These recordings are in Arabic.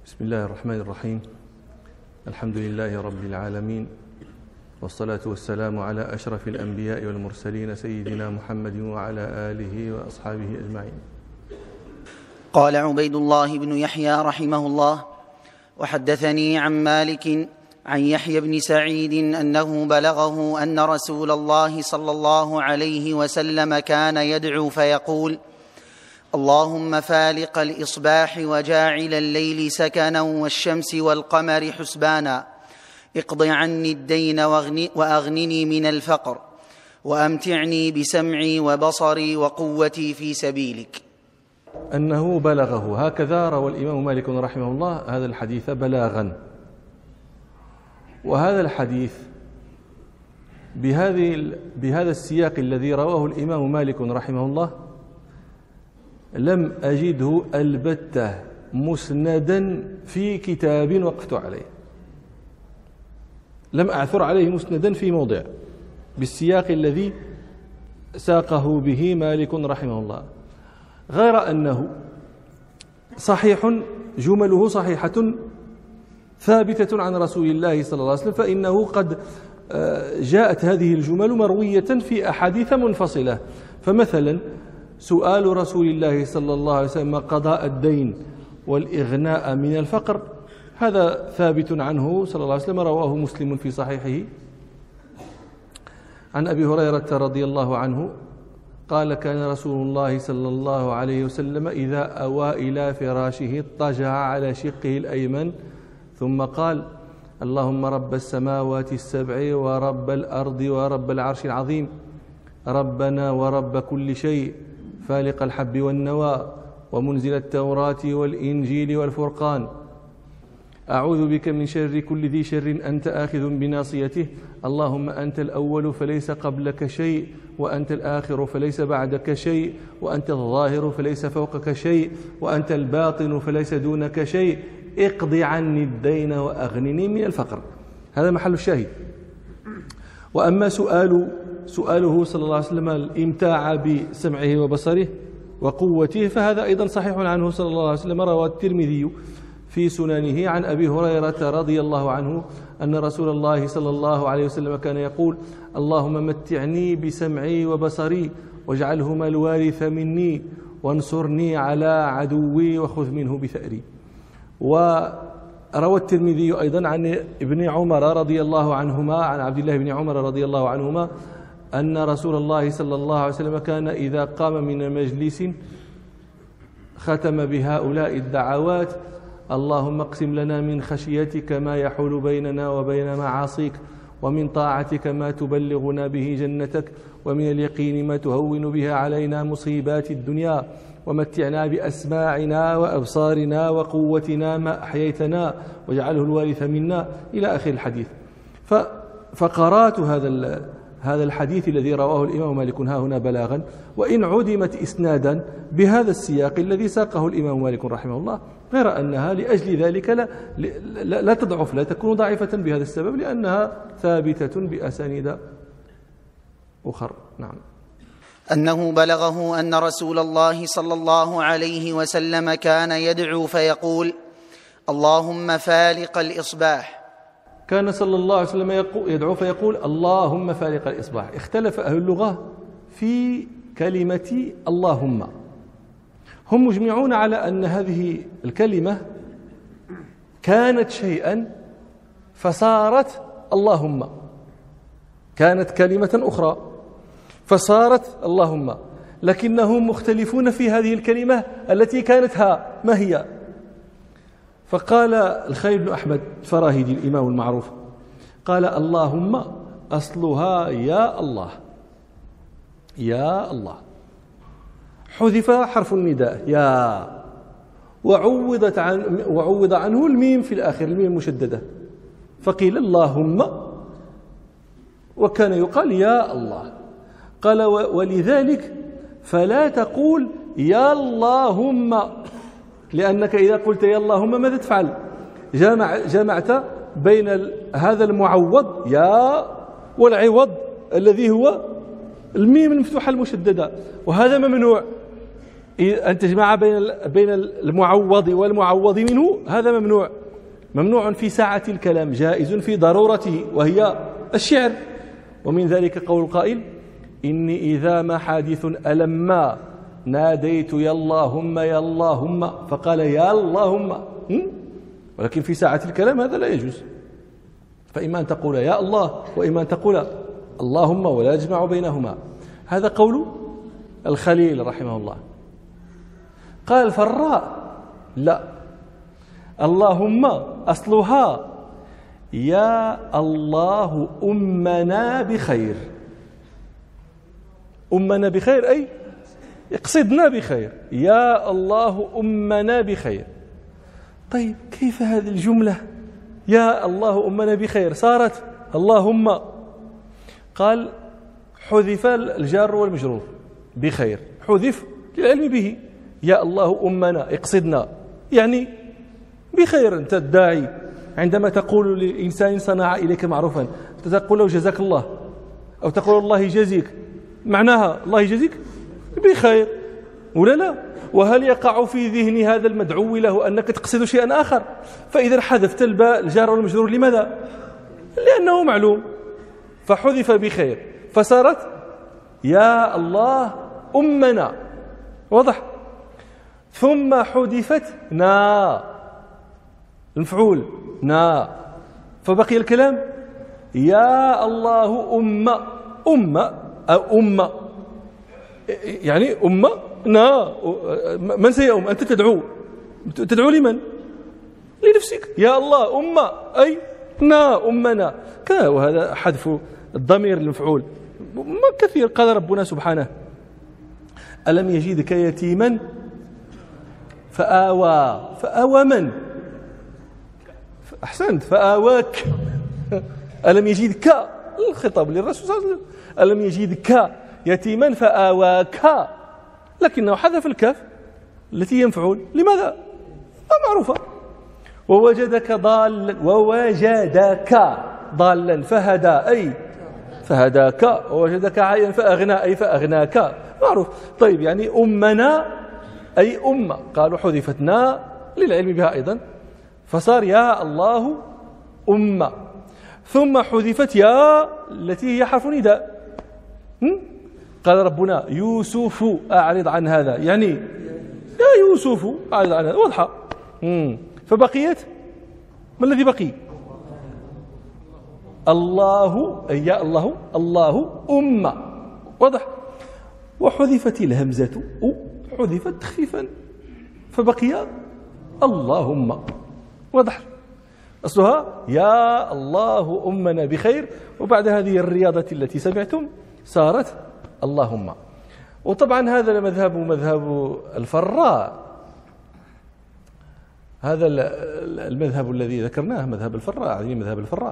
بسم الله الرحمن الرحيم. الحمد لله رب العالمين، والصلاة والسلام على أشرف الأنبياء والمرسلين سيدنا محمد وعلى آله وأصحابه أجمعين. قال عبيد الله بن يحيى رحمه الله: وحدثني عن مالك عن يحيى بن سعيد أنه بلغه أن رسول الله صلى الله عليه وسلم كان يدعو فيقول: اللهم فالق الإصباح وجاعل الليل سكنا والشمس والقمر حسبانا، اقض عني الدين وأغنني من الفقر، وأمتعني بسمعي وبصري وقوتي في سبيلك. أنه بلغه، هكذا روى الإمام مالك رحمه الله هذا الحديث بلاغا. وهذا الحديث بهذا السياق الذي رواه الإمام مالك رحمه الله لم أجده البتة مسندا في كتاب وقفت عليه، لم أعثر عليه مسندا في موضع بالسياق الذي ساقه به مالك رحمه الله، غير أنه صحيح، جمله صحيحة ثابتة عن رسول الله صلى الله عليه وسلم، فإنه قد جاءت هذه الجمل مروية في أحاديث منفصلة. فمثلا سؤال رسول الله صلى الله عليه وسلم قضاء الدين والإغناء من الفقر، هذا ثابت عنه صلى الله عليه وسلم، رواه مسلم في صحيحه عن أبي هريرة رضي الله عنه قال: كان رسول الله صلى الله عليه وسلم إذا أوى إلى فراشه اضطجع على شقه الأيمن ثم قال: اللهم رب السماوات السبع ورب الأرض ورب العرش العظيم، ربنا ورب كل شيء، فالق الحب والنوى ومنزل التوراة والإنجيل والفرقان، أعوذ بك من شر كل ذي شر أنت آخذ بناصيته، اللهم أنت الأول فليس قبلك شيء، وأنت الآخر فليس بعدك شيء، وأنت الظاهر فليس فوقك شيء، وأنت الباطن فليس دونك شيء، اقض عني الدين وأغنني من الفقر. هذا محل الشاهد. وأما سؤاله صلى الله عليه وسلم الإمتاع بسمعه وبصره وقوته فهذا أيضا صحيح عنه صلى الله عليه وسلم، روى الترمذي في سننه عن أبي هريرة رضي الله عنه أن رسول الله صلى الله عليه وسلم كان يقول: اللهم متعني بسمعي وبصري واجعلهما الوارث مني وانصرني على عدوي وخذ منه بثأري. وروى الترمذي أيضا عن ابن عمر رضي الله عنهما، عن عبد الله بن عمر رضي الله عنهما أن رسول الله صلى الله عليه وسلم كان إذا قام من مجلس ختم بهؤلاء الدعوات: اللهم اقسم لنا من خشيتك ما يحول بيننا وبين معاصيك، ومن طاعتك ما تبلغنا به جنتك، ومن اليقين ما تهون بها علينا مصيبات الدنيا، ومتعنا بأسماعنا وأبصارنا وقوتنا ما أحييتنا واجعله الوارث منا، إلى آخر الحديث. فقرات هذا الحديث الذي رواه الإمام مالك ها هنا بلاغا، وإن عدمت إسنادا بهذا السياق الذي ساقه الإمام مالك رحمه الله، غير أنها لأجل ذلك لا تضعف، لا تكون ضعيفة بهذا السبب، لأنها ثابتة بأسانيد أخرى. نعم. أنه بلغه أن رسول الله صلى الله عليه وسلم كان يدعو فيقول: اللهم فالق الإصباح. كان صلى الله عليه وسلم يدعو فيقول: اللهم فالق الإصباح. اختلف أهل اللغة في كلمة اللهم، هم مجمعون على أن هذه الكلمة كانت شيئا فصارت اللهم، كانت كلمة أخرى فصارت اللهم، لكنهم مختلفون في هذه الكلمة التي كانت ها، ما هي؟ فقال الخليل بن أحمد الفراهيدي الإمام المعروف، قال: اللهم أصلها يا الله، يا الله، حذف حرف النداء يا، وعوض عنه الميم في الآخر، الميم المشددة، فقيل اللهم، وكان يقال يا الله. قال: ولذلك فلا تقول يا اللهم، لأنك إذا قلت يا اللهم ماذا تفعل؟ جمعت بين هذا المعوض يا والعوض الذي هو الميم المفتوحة المشددة، وهذا ممنوع. أن تجمع بين المعوض والمعوض منه، هذا ممنوع في ساعة الكلام، جائز في ضرورته وهي الشعر. ومن ذلك قول القائل: إني إذا ما حادث ألما ناديت يا اللهم يا اللهم، فقال يا اللهم. ولكن في ساعة الكلام هذا لا يجوز، فإما أن تقول يا الله وإما أن تقول اللهم، ولا يجمع بينهما. هذا قول الخليل رحمه الله. قال الفراء: لا، اللهم أصلها يا الله أمنا بخير. أمنا بخير أي اقصدنا بخير، يا الله أمنا بخير. طيب كيف هذه الجملة يا الله أمنا بخير صارت اللهم؟ قال: حذف الجار والمجرور بخير، حذف للعلم به. يا الله أمنا اقصدنا، يعني بخير. أنت الداعي عندما تقول لإنسان صنع إليك معروفا تقول له جزاك الله، أو تقول الله يجزيك، معناها الله يجزيك بخير ولا لا؟ وهل يقع في ذهن هذا المدعو له أنك تقصد شيئا آخر؟ فإذا حذفت الباء الجار والمجرور لماذا؟ لأنه معلوم، فحذف بخير فصارت يا الله أمنا. واضح؟ ثم حذفت نا، المفعول نا، فبقي الكلام يا الله أمة، يعني أمة نا. من سيؤم؟ أنت تدعو لمن؟ لنفسك. يا الله أمة أي نا أمنا. وهذا حذف الضمير المفعول كثير. قال ربنا سبحانه: ألم يجدك يتيما فآوى من؟ أحسنت، فآواك. ألم يجدك، الخطاب للرسول صلى الله عليه وسلم، ألم يجدك يتيما فآواك، لكنه حذف الكاف التي ينفعل. لماذا؟ معروفة. ووجدك ضالا فهدى أي فهداك، ووجدك عائلا فأغنى أي فأغناك، معروف. طيب يعني أمنا أي أمة، قالوا حذفتنا للعلم بها أيضا، فصار يا الله أمة. ثم حذفت يا التي هي حرف نداء. قال ربنا: يوسف أعرض عن هذا، يعني يا يوسف أعرض عن هذا، واضحة. فبقيت ما الذي بقي؟ الله أي يا الله أمة، واضح. وحذفت الهمزة، حذفت تخفيفا، فبقي اللهم، واضح. أصلها يا الله أمنا بخير، وبعد هذه الرياضة التي سمعتم صارت اللهم. وطبعا هذا مذهب الفراء، هذا المذهب الذي ذكرناه مذهب الفراء، يعني مذهب الفراء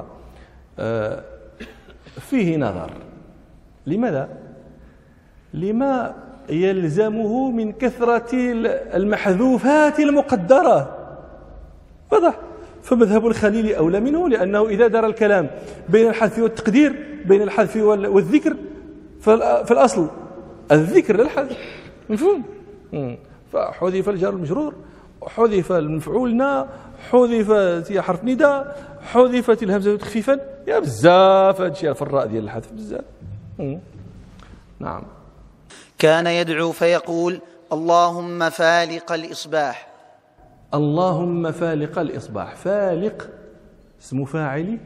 فيه نظر. لماذا؟ لما يلزمه من كثرة المحذوفات المقدرة، واضح. فمذهب الخليل أولى منه، لأنه إذا دار الكلام بين الحذف والتقدير، بين الحذف والذكر، فالأصل الذكر للحذف، مفهوم؟ فحذف الجار المجرور، حذف المفعول، حذف حرف نداء، حذفت الهمزة تخفيفا. يا بزاف هذا الشيء الفراء ديال الحذف بزاف. نعم. كان يدعو فيقول: اللهم فالق الإصباح. اللهم فالق الإصباح. فالق اسم فاعل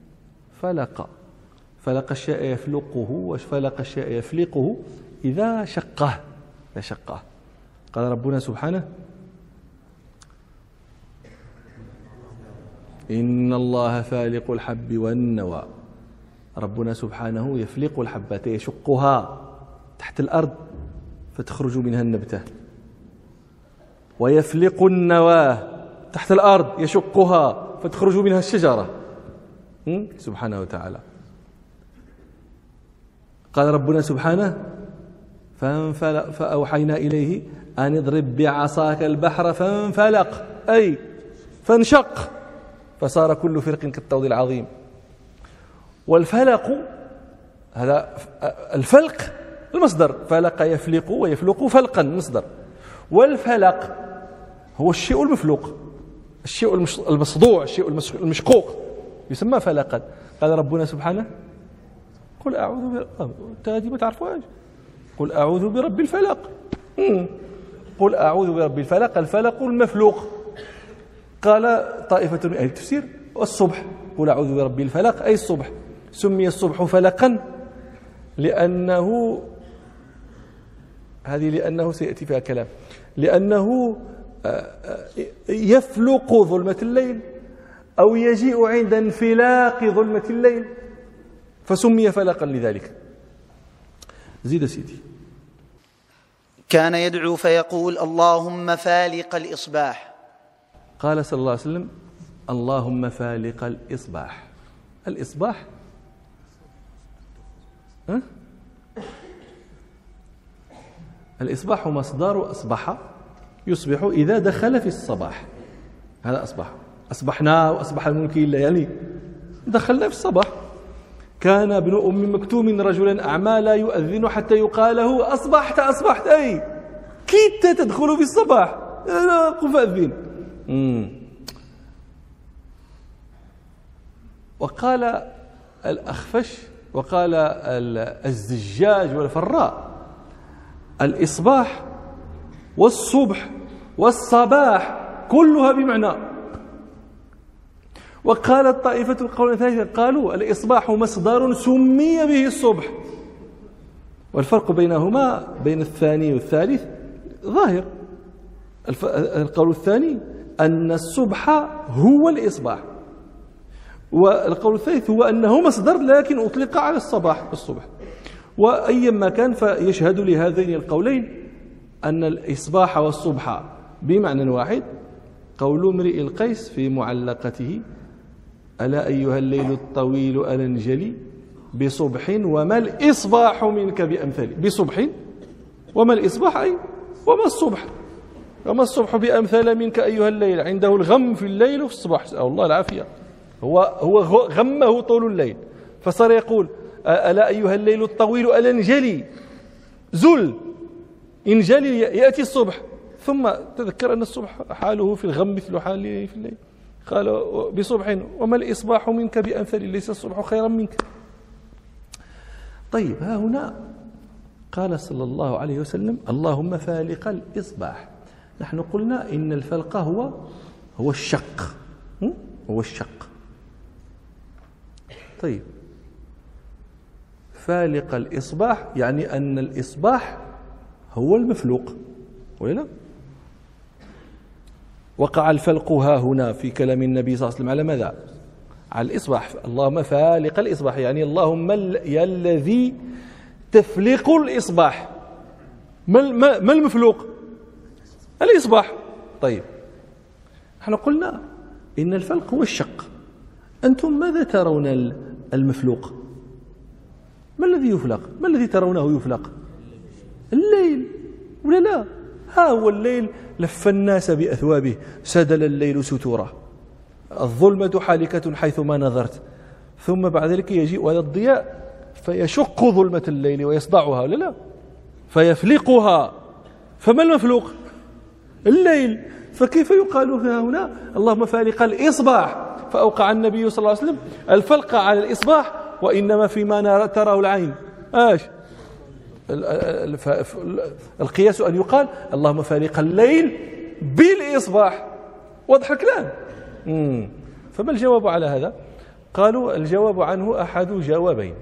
فلق الشيء يفلقه، وفلق الشيء يفلقه إذا شقه. قال ربنا سبحانه: إن الله فالق الحب والنوى. ربنا سبحانه يفلق الحبة، يشقها تحت الأرض فتخرج منها النبتة، ويفلق النواه تحت الأرض يشقها فتخرج منها الشجرة، سبحانه وتعالى. قال ربنا سبحانه: فأوحينا إليه أن اضرب بعصاك البحر فانفلق أي فانشق فصار كل فرق كالطود العظيم. والفلق هذا الفلق المصدر، فلق يفلق ويفلق فلقا مصدر، والفلق هو الشيء المفلوق، الشيء المصدوع، الشيء المشقوق يسمى فلقا. قال ربنا سبحانه قل أعوذ هذه ما تعرفوهاش، قل أعوذ برب الفلق. قل أعوذ برب الفلق، الفلق المفلوق. قال طائفة من أهل التفسير والصبح، قل أعوذ برب الفلق أي الصبح. سمي الصبح فلقا لأنه سيأتي فيها كلام، لأنه يفلق ظلمة الليل أو يجيء عند انفلاق ظلمة الليل فسمي فلقا لذلك. زيد سيدي. كان يدعو فيقول اللهم فالق الإصباح. قال صلى الله عليه وسلم اللهم فالق الإصباح. الإصباح الإصباح مصدر أصبح، يصبح إذا دخل في الصباح، هذا أصبح. أصبحنا وأصبح الملك إلا يعني دخلنا في الصباح. كان ابن أم مكتوم رجلا أعمى لا يؤذن حتى يقال له أصبحت أصبحت، أي كنت تدخل في الصباح، قم فأذن. وقال الأخفش وقال الزجاج والفراء الإصباح والصبح والصباح كلها بمعنى. وقال الطائفة القول الثالث قالوا الإصباح مصدر سمي به الصبح، والفرق بينهما بين الثاني والثالث ظاهر. القول الثاني أن الصبح هو الإصباح، والقول الثالث هو أنه مصدر لكن أطلق على الصباح والصبح. وأيما كان فيشهد لهذين القولين أن الإصباح والصبح بمعنى واحد قول امرئ القيس في معلقته ألا أيها الليل الطويل ألا انجلي بصبح وما الإصباح منك بأمثلي. بصبح وما الإصباح أي وما الصبح، وما الصبح بأمثال منك أيها الليل. عنده الغم في الليل وفي الصباح، نسأل الله العافية. هو غمه طول الليل، فصار يقول ألا أيها الليل الطويل ألا انجلي، زل انجلي يأتي الصبح. ثم تذكر أن الصبح حاله في الغم مثل حاله في الليل، قال بصبح وما الإصباح منك بأمثل، ليس الصبح خيرا منك. طيب ها هنا قال صلى الله عليه وسلم اللهم فالق الإصباح. نحن قلنا إن الفلق هو الشق، هو الشق. طيب فالق الإصباح يعني أن الإصباح هو المفلوق ولا لا؟ وقع الفلق ها هنا في كلام النبي صلى الله عليه وسلم على ماذا؟ على الإصباح. اللهم فالق الإصباح يعني اللهم يا الذي تفلق الإصباح. ما المفلوق؟ الإصباح. طيب احنا قلنا إن الفلق هو الشق، أنتم ماذا ترون المفلوق؟ ما الذي يفلق؟ ما الذي ترونه يفلق؟ الليل ولا لا؟ ها هو الليل لف الناس بأثوابه، سدل الليل ستوره، الظلمة حالكة حيثما نظرت، ثم بعد ذلك يجيء هذا الضياء فيشق ظلمة الليل ويصدعها ولا لا؟ فيفلقها. فما المفلوق؟ الليل. فكيف يقال هنا اللهم فالق الإصباح؟ فأوقع النبي صلى الله عليه وسلم الفلق على الإصباح، وإنما فيما تراه العين. القياس أن يقال اللهم فالق الليل بالإصباح. واضح الكلام؟ فما الجواب على هذا؟ قالوا الجواب عنه أحد جوابين،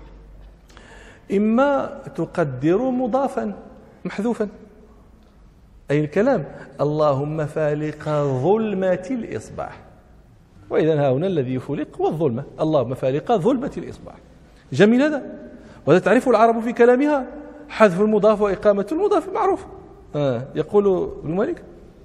إما تقدر مضافا محذوفا، أي الكلام اللهم فالق ظلمة الإصباح، وإذا ها هنا الذي يفلق هو الظلمة، اللهم فالق ظلمة الإصباح. جميل هذا. وهذا تعرف العرب في كلامها حذف المضاف وإقامة المضاف معروف. يقول ابن مالك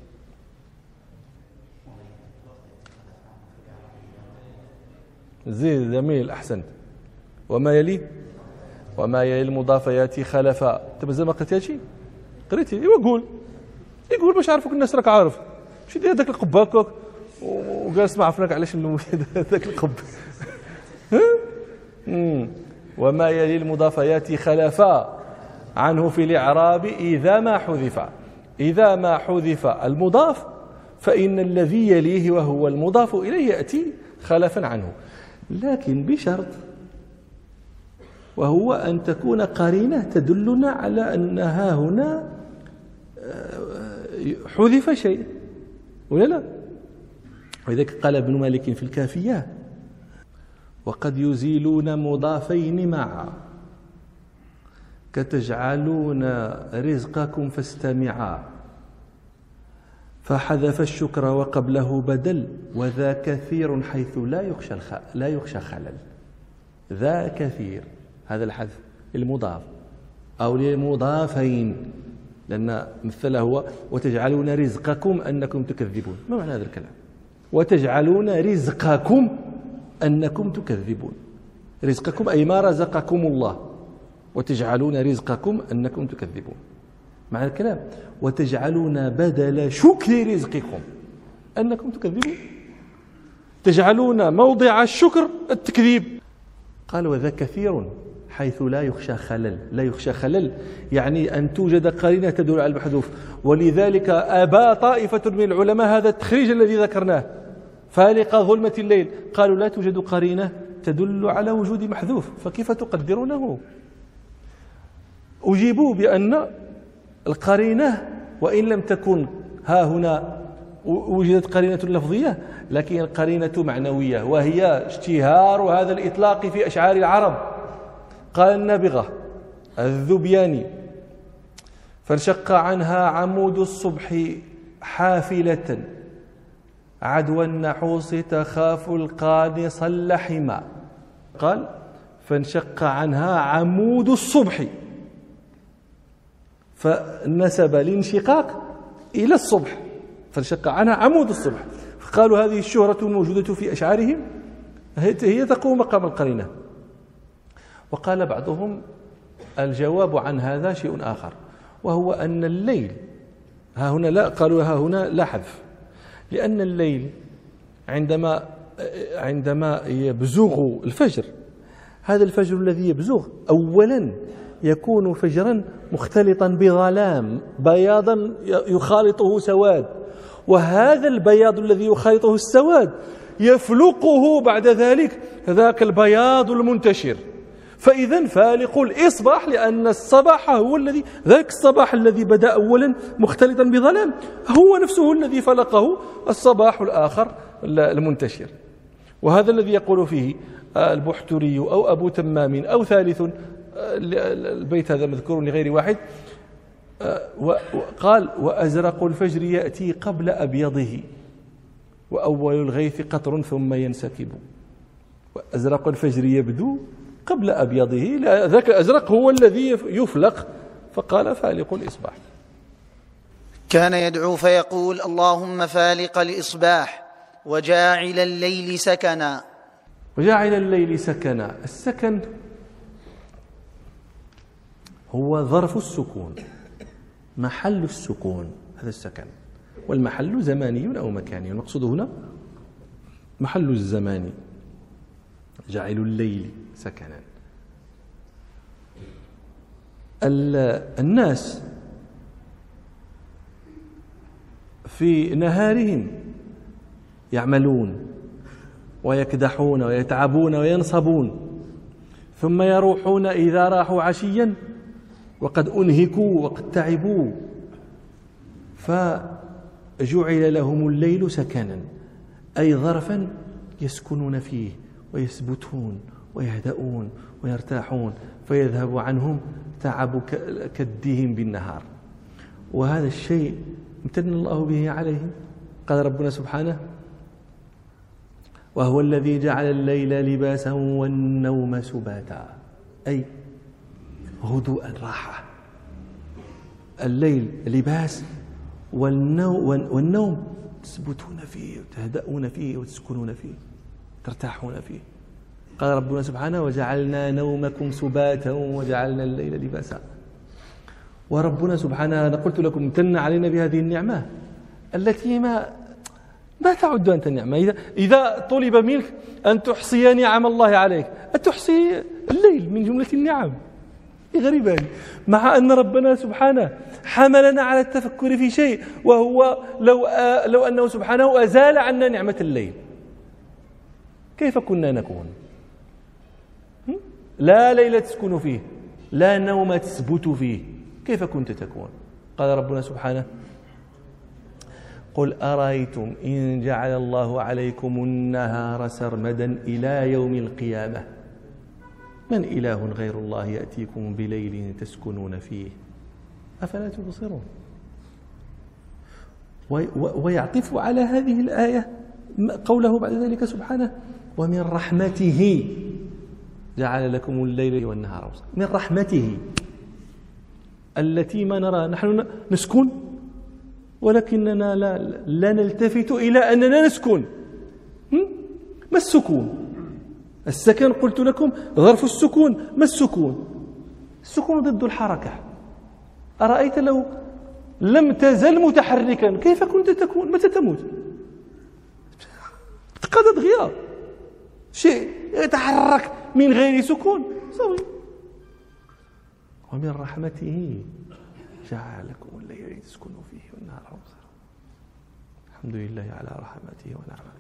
زيد جميل أحسنت. وما يلي المضاف ياتي خلفا. انت مازال ما قريتي هادشي؟ قريتي؟ ايوا يقول باش عرفوك الناس راك عارف. ماشي دير هذاك القب هكاك وجالس ما عرفناك علاش هذاك القب. وما يلي المضاف ياتي خلفا عنه في الإعراب إذا ما حذف. إذا ما حذف المضاف فإن الذي يليه وهو المضاف إليه يأتي خلفا عنه، لكن بشرط، وهو أن تكون قرينة تدلنا على أنها هنا حذف شيء، ولا لا؟ ولذلك قال ابن مالك في الكافية: وقد يزيلون مضافين معا كتجعلون رزقكم فاستمعا، فحذف الشكر وقبله بدل، وذا كثير حيث لا يخشى خلل. ذا كثير، هذا الحذف المضاف أو للمضافين، لأن مثله هو وتجعلون رزقكم أنكم تكذبون. ما معنى هذا الكلام؟ وتجعلون رزقكم أنكم تكذبون. رزقكم أي ما رزقكم الله، وتجعلون رزقكم أنكم تكذبون. معنى الكلام وتجعلون بدل شكر رزقكم أنكم تكذبون، تجعلون موضع الشكر التكذيب. قال وذا كثير حيث لا يخشى خلل. لا يخشى خلل يعني أن توجد قرينة تدل على المحذوف، ولذلك أبى طائفة من العلماء هذا التخريج الذي ذكرناه: فالق ظلمة الليل. قالوا لا توجد قرينة تدل على وجود محذوف، فكيف تقدرونه؟ أجيبوا بأن القرينة وإن لم تكن ها هنا وجدت قرينة لفظية، لكن القرينة معنوية، وهي اشتهار هذا الإطلاق في أشعار العرب. قال النابغة الذبياني: فانشق عنها عمود الصبح حافلة عدوى النحوس تخاف القانص اللحما. قال فانشق عنها عمود الصبح، فنسب الانشقاق إلى الصبح، فانشق عنها عمود الصبح. فقالوا هذه الشهرة الموجودة في أشعارهم هي تقوم مقام القرينة. وقال بعضهم الجواب عن هذا شيء آخر، وهو أن الليل ها هنا لا، قالوا ها هنا لا حذف، لأن الليل عندما يبزغ الفجر، هذا الفجر الذي يبزغ أولا يكون فجرا مختلطا بظلام، بياضا يخالطه سواد، وهذا البياض الذي يخالطه السواد يفلقه بعد ذلك ذاك البياض المنتشر. فإذا فالق الإصباح، لأن الصباح هو الذي، ذاك الصباح الذي بدأ أولا مختلطا بظلام هو نفسه الذي فلقه الصباح الآخر المنتشر. وهذا الذي يقول فيه البحتري أو أبو تمام أو ثالث، البيت هذا مذكور لغير واحد، وقال وأزرق الفجر يأتي قبل أبيضه وأول الغيث قطر ثم ينسكب. وأزرق الفجر يبدو قبل أبيضه، ذاك الأزرق هو الذي يفلق، فقال فالق الإصباح. كان يدعو فيقول اللهم فالق الإصباح وجاعل الليل سكنا. وجاعل الليل سكنا، السكن هو ظرف السكون، محل السكون، هذا السكن. والمحل زماني أو مكاني، ونقصد هنا محل الزمان. جعل الليل سكنا. الناس في نهارهم يعملون ويكدحون ويتعبون وينصبون، ثم يروحون إذا راحوا عشيا وقد أنهكوا وقد تعبوا، فجعل لهم الليل سكنا، أي ظرفا يسكنون فيه ويثبتون ويهدؤون ويرتاحون، فيذهب عنهم تعب كدهم بالنهار. وهذا الشيء امتن الله به عليهم. قال ربنا سبحانه وهو الذي جعل الليل لباسا والنوم سباتا، أي هدوءا راحة. الليل لباس، والنوم تثبتون فيه وتهدؤون فيه وتسكنون فيه ترتاحون فيه. قال ربنا سبحانه وجعلنا نومكم سباتا وجعلنا الليل لباسا. وربنا سبحانه أنا قلت لكم امتن علينا بهذه النعمة التي ما تعد أنت النعمة. إذا طلب منك أن تحصي نعم الله عليك، أتحصي الليل من جملة النعم؟ غريبة هذه، مع أن ربنا سبحانه حملنا على التفكر في شيء، وهو لو أنه سبحانه أزال عنا نعمة الليل كيف كنا نكون؟ لا ليل تسكن فيه، لا نوم تثبت فيه، كيف كنت تكون؟ قال ربنا سبحانه: قل أرأيتم إن جعل الله عليكم النهار سرمدا إلى يوم القيامة من إله غير الله يأتيكم بليل تسكنون فيه أفلا تبصرون. ويعطف على هذه الآية قوله بعد ذلك سبحانه: ومن رحمته جعل لكم الليل والنهار. من رحمته التي ما نرى، نحن نسكن ولكننا لا نلتفت إلى أننا نسكن. ما السكون؟ السكن قلت لكم ظرف السكون. ما السكون؟ السكون ضد الحركة. أرأيت لو لم تزل متحركا كيف كنت تكون؟ متى تموت؟ قد غياب شيء يتحرك من غير سكون سوي. ومن رحمته جعل لكم الليل تسكنوا فيه والنهار مبصرا. الحمد لله على رحمته ونعمته.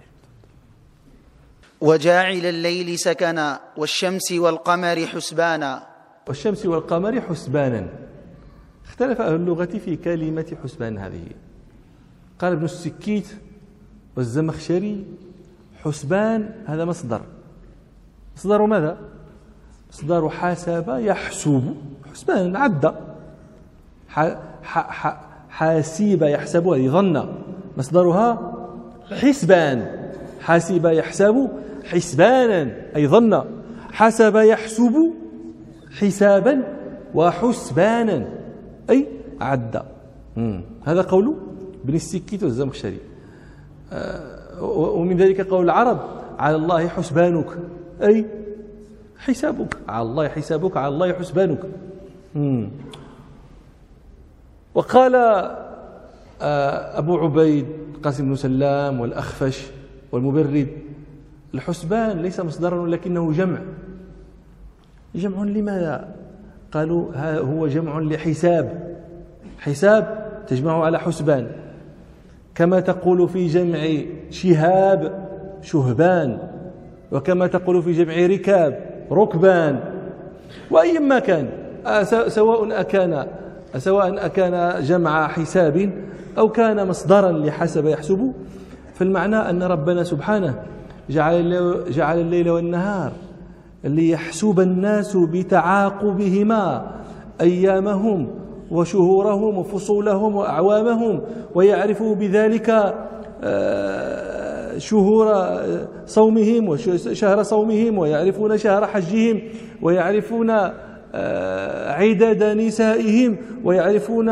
وجاعل الليل سكنا والشمس والقمر حسبانا. والشمس والقمر حسبانا. اختلف أهل اللغة في كلمة حسبان هذه. قال ابن السكيت والزمخشري: حسبان هذا مصدر ماذا؟ مصدر حاسب يحسب. حسبان عد. حاسب يحسب هذه ظن، مصدرها حسبان. حاسب يحسب حسبانا أي ظن. حسب يحسب حسابا وحسبانا أي عد. هذا قول ابن السكيت والزمخشري. ومن ذلك قول العرب: على الله حسبانك أي حسابك. على الله حسابك، على الله حسبانك. وقال أبو عبيد قاسم بن سلام والأخفش والمبرد: الحسبان ليس مصدرا ولكنه جمع. جمع لماذا؟ قالوا هو جمع لحساب. حساب تجمع على حسبان، كما تقول في جمع شهاب شهبان، وكما تقول في جمع ركاب ركبان. وأيما كان، سواء أكان جمع حساب أو كان مصدرا لحسب يحسب، فالمعنى أن ربنا سبحانه جعل الليل والنهار ليحسب الناس بتعاقبهما أيامهم وشهورهم وفصولهم وأعوامهم، ويعرفوا بذلك شهور صومهم وشهر صومهم، ويعرفون شهر حجهم، ويعرفون عدد نسائهم، ويعرفون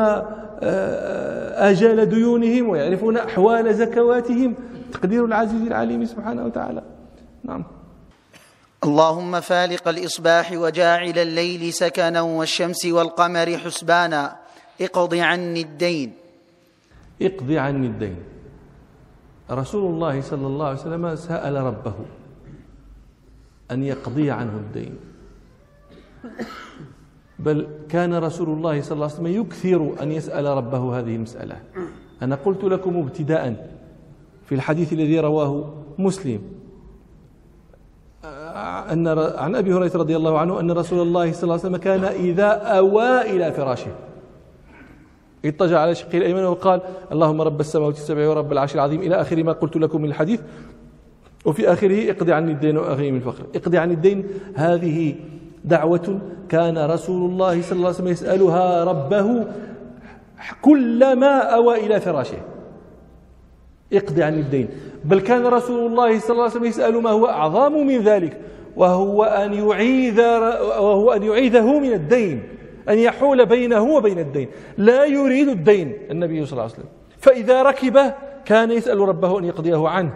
آجال ديونهم، ويعرفون أحوال زكواتهم. تقدير العزيز العليم سبحانه وتعالى. نعم. اللهم فالق الإصباح وجاعل الليل سكنا والشمس والقمر حسبانا اقض عني الدين. اقض عني الدين. رسول الله صلى الله عليه وسلم سأل ربه أن يقضي عنه الدين، بل كان رسول الله صلى الله عليه وسلم يكثر أن يسأل ربه هذه المسألة. أنا قلت لكم ابتداء في الحديث الذي رواه مسلم عن أبي هريرة رضي الله عنه أن رسول الله صلى الله عليه وسلم كان إذا أوى إلى فراشه اضطجع على شقه الأيمن وقال: اللهم رب السماوات السبع ورب العرش العظيم، إلى آخر ما قلت لكم من الحديث. وفي آخره: اقضي عني الدين وأغنني من الفقر. اقضي عني الدين هذه دعوة كان رسول الله صلى الله عليه وسلم يسألها ربه كلما أوى إلى فراشه. اقضي عني الدين. بل كان رسول الله صلى الله عليه وسلم يسأل ما هو أعظم من ذلك، وهو أن يعيذه من الدين، أن يحول بينه وبين الدين. لا يريد الدين النبي صلى الله عليه وسلم، فإذا ركبه كان يسأل ربه أن يقضيه عنه.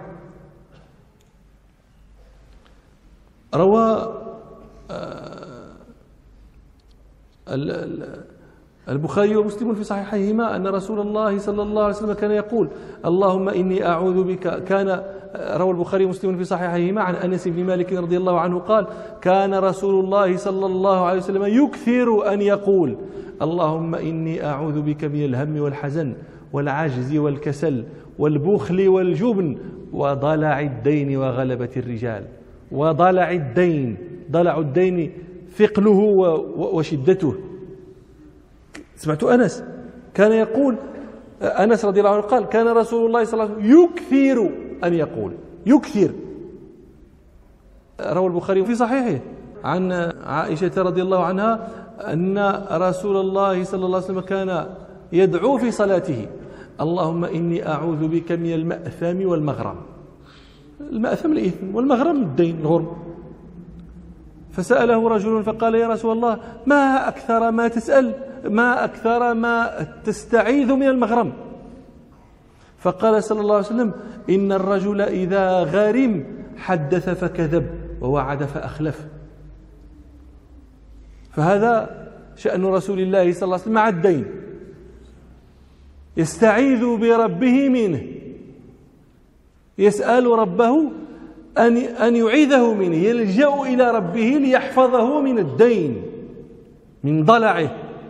روى البخاري ومسلم في صحيحيهما أن رسول الله صلى الله عليه وسلم كان يقول اللهم إني أعوذ بك. كان روى البخاري ومسلم في صحيحيهما عن أنس بن مالك رضي الله عنه قال كان رسول الله صلى الله عليه وسلم يكثر أن يقول اللهم إني أعوذ بك من الهم والحزن والعجز والكسل والبخل والجبن وضلع الدين وغلبة الرجال. وضلع الدين، ضلع الدين ثقله وشدته. سمعت أنس كان يقول، أنس رضي الله عنه قال كان رسول الله صلى الله عليه وسلم يكثر أن يقول، يكثر. روى البخاري في صحيحه عن عائشة رضي الله عنها أن رسول الله صلى الله عليه وسلم كان يدعو في صلاته اللهم إني أعوذ بك من المأثم والمغرم. المأثم الإثم والمغرم الدين الغرم. فسأله رجل فقال يا رسول الله ما أكثر ما تسأل، ما أكثر ما تستعيذ من المغرم؟ فقال صلى الله عليه وسلم إن الرجل إذا غرم حدث فكذب ووعد فأخلف. فهذا شأن رسول الله صلى الله عليه وسلم مع الدين، يستعيذ بربه منه، يسأل ربه أن يعيذه منه، يلجأ إلى ربه ليحفظه من الدين من ضلعه.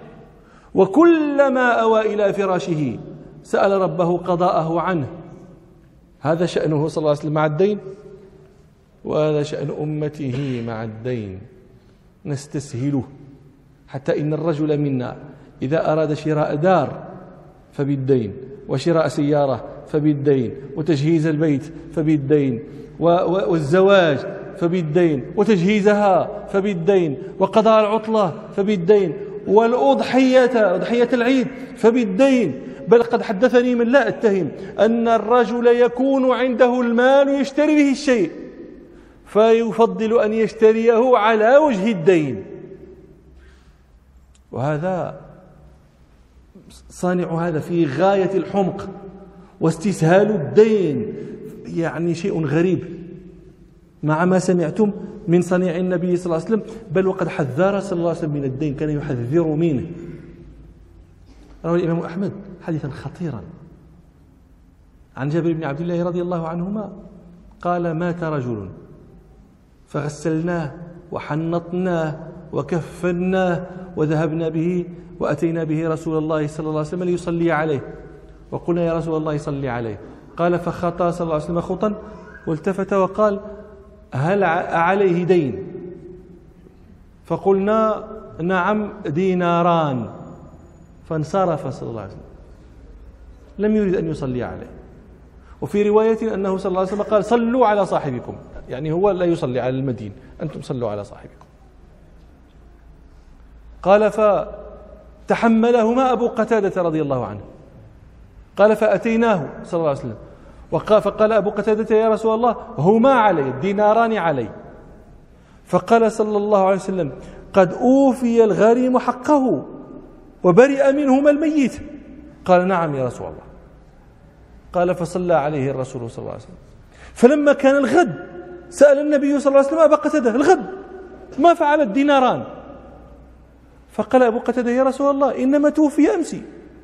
وكلما أوى إلى فراشه سأل ربه قضاءه عنه. هذا شأنه صلى الله عليه وسلم مع الدين، وهذا شأن أمته مع الدين. نستسهله حتى إن الرجل منا إذا أراد شراء دار فبالدين، وشراء سيارة فبالدين، وتجهيز البيت فبالدين، والزواج فبالدين، وتجهيزها فبالدين، وقضاء العطلة فبالدين، والأضحية العيد فبالدين. بل قد حدثني من لا أتهم أن الرجل يكون عنده المال يشتري به الشيء فيفضل أن يشتريه على وجه الدين. وهذا صانع هذا في غاية الحمق واستسهال الدين، يعني شيء غريب مع ما سمعتم من صنيع النبي صلى الله عليه وسلم. بل وقد حذر صلى الله عليه وسلم من الدين، كان يحذر منه. روى الإمام أحمد حديثا خطيرا عن جابر بن عبد الله رضي الله عنهما قال مات رجل فغسلناه وحنطناه وكفناه وذهبنا به وأتينا به رسول الله صلى الله عليه وسلم ليصلي عليه، وقلنا يا رسول الله صلي عليه. قال فخطى صلى الله عليه وسلم خطا والتفت وقال هل عليه دين؟ فقلنا نعم ديناران. فانصرف صلى الله عليه وسلم، لم يريد أن يصلي عليه. وفي رواية أنه صلى الله عليه وسلم قال صلوا على صاحبكم، يعني هو لا يصلي على المدين، أنتم صلوا على صاحبكم. قال فتحملهما أبو قتادة رضي الله عنه. قال فأتيناه صلى الله عليه وسلم فقال أبو قتادة يا رسول الله هما علي، الديناران علي. فقال صلى الله عليه وسلم قد أوفي الغريم حقه وبرئ منهما الميت. قال نعم يا رسول الله. قال فصلى عليه الرسول صلى الله عليه وسلم. فلما كان الغد سأل النبي صلى الله عليه وسلم أبا قتادة الغد ما فعل الديناران؟ فقال أبو قتادة يا رسول الله إنما توفي أمسي.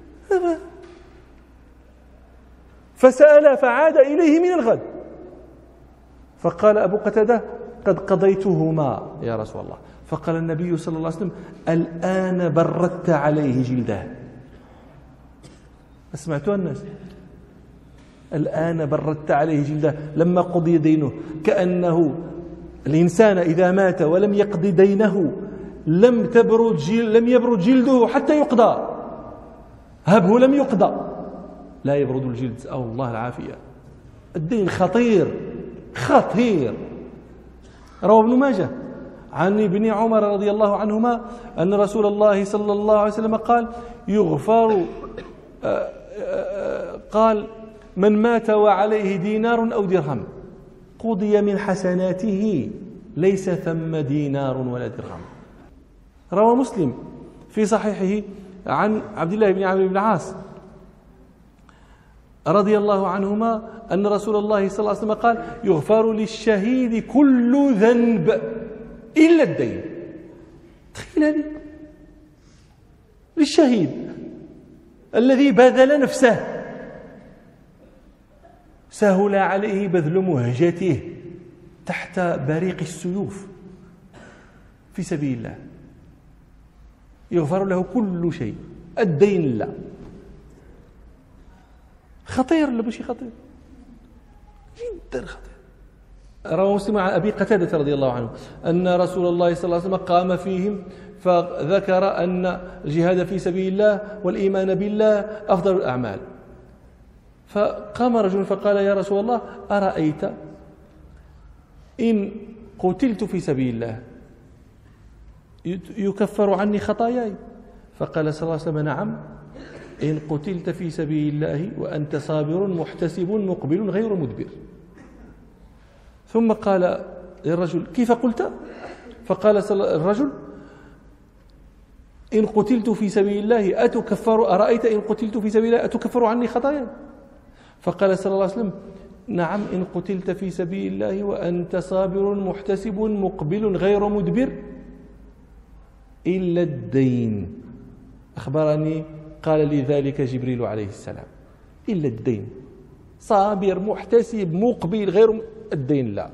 فسأل فعاد إليه من الغد. فقال أبو قتادة قد قضيتهما يا رسول الله. فقال النبي صلى الله عليه وسلم الآن بردت عليه جلده. أسمعتوا الناس؟ الآن بردت عليه جلده لما قضي دينه. كأنه الإنسان إذا مات ولم يقض دينه لم يبرد جلده حتى يقضى. هبه لم يقضى لا يبرد الجلد، أو الله العافية. الدين خطير خطير. روى ابن ماجه عن ابن عمر رضي الله عنهما أن رسول الله صلى الله عليه وسلم قال يغفر قال من مات وعليه دينار أو درهم قضي من حسناته ليس ثم دينار ولا درهم. روى مسلم في صحيحه عن عبد الله بن عمرو بن العاص رضي الله عنهما أن رسول الله صلى الله عليه وسلم قال يغفر للشهيد كل ذنب إلا الدين. تخيل هذه للشهيد الذي بذل نفسه، سهل عليه بذل مهجته تحت بريق السيوف في سبيل الله، يغفر له كل شيء، الدين لا. خطير ولا ماشي خطير؟ جدا خطير. روى مسلم عن أبي قتادة رضي الله عنه أن رسول الله صلى الله عليه وسلم قام فيهم فذكر أن الجهاد في سبيل الله والإيمان بالله أفضل الأعمال، فقام رجل فقال: يا رسول الله، أرأيت إن قتلت في سبيل الله يكفر عني خطاياي؟ فقال صلى الله عليه وسلم: نعم، إن قتلت في سبيل الله وأنت صابر محتسب مقبل غير مدبر. ثم قال للرجل: كيف قلت؟ فقال الرجل: إن قتلت في سبيل الله أرأيت إن قتلت في سبيل الله أتكفر عني خطاياي؟ فقال صلى الله عليه وسلم: نعم، إن قتلت في سبيل الله وأنت صابر محتسب مقبل غير مدبر إلا الدين. أخبرني قال لي ذلك جبريل عليه السلام. إلا الدين، صابر محتسب مقبل غير الدين لا.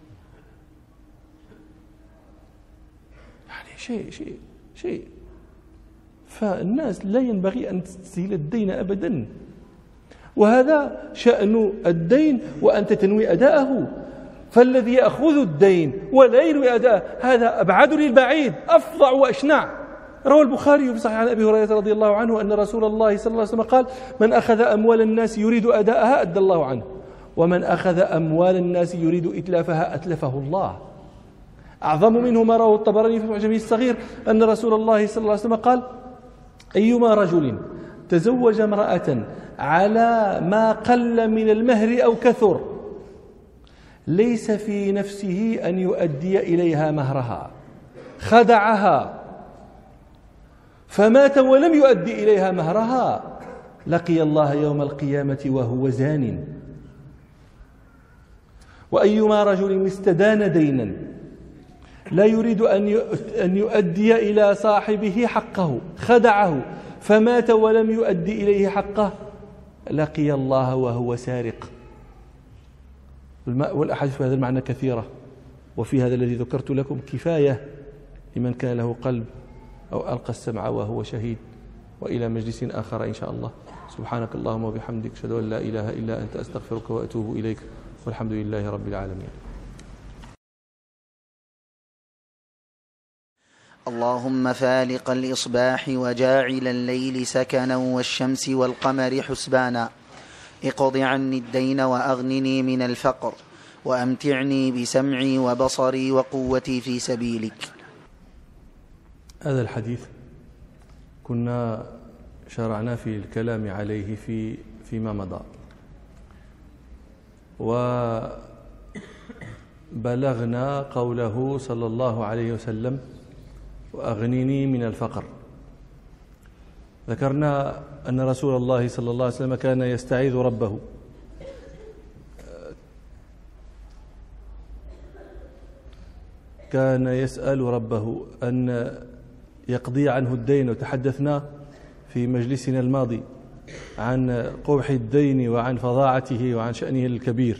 يعني شيء فالناس لا ينبغي أن تستهين الدين أبدا، وهذا شأن الدين وأنت تنوي أداءه. فالذي يأخذ الدين ولا ينوي أداءه هذا أبعد للبعيد، أفظع وأشنع. روى البخاري في صحيح عن أبي هريرة رضي الله عنه أن رسول الله صلى الله عليه وسلم قال: من أخذ أموال الناس يريد أداءها أدى الله عنه، ومن أخذ أموال الناس يريد إتلافها أتلفه الله. أعظم منه ما رواه الطبراني في معجمه الصغير أن رسول الله صلى الله عليه وسلم قال: أيما رجل تزوج امرأة على ما قل من المهر أو كثر ليس في نفسه أن يؤدي إليها مهرها، خدعها فمات ولم يؤدي إليها مهرها، لقي الله يوم القيامة وهو زان. وأيما رجل استدان دينا لا يريد أن يؤدي إلى صاحبه حقه، خدعه فمات ولم يؤدي إليه حقه، لقي الله وهو سارق. والأحاديث في هذا المعنى كثيرة، وفي هذا الذي ذكرت لكم كفاية لمن كان له قلب أو ألقى السمع وهو شهيد. وإلى مجلس آخر إن شاء الله. سبحانك اللهم وبحمدك، أشهد أن لا إله إلا أنت، أستغفرك وأتوب إليك، والحمد لله رب العالمين. اللهم فالق الإصباح وجاعل الليل سكنا والشمس والقمر حسبانا، اقض عني الدين وأغنني من الفقر، وأمتعني بسمعي وبصري وقوتي في سبيلك. هذا الحديث كنا شرعنا في الكلام عليه فيما مضى، وبلغنا قوله صلى الله عليه وسلم: وأغنني من الفقر. ذكرنا أن رسول الله صلى الله عليه وسلم كان يستعيذ ربه، كان يسأل ربه أن يقضي عنه الدين. وتحدثنا في مجلسنا الماضي عن قبح الدين وعن فظاعته وعن شأنه الكبير.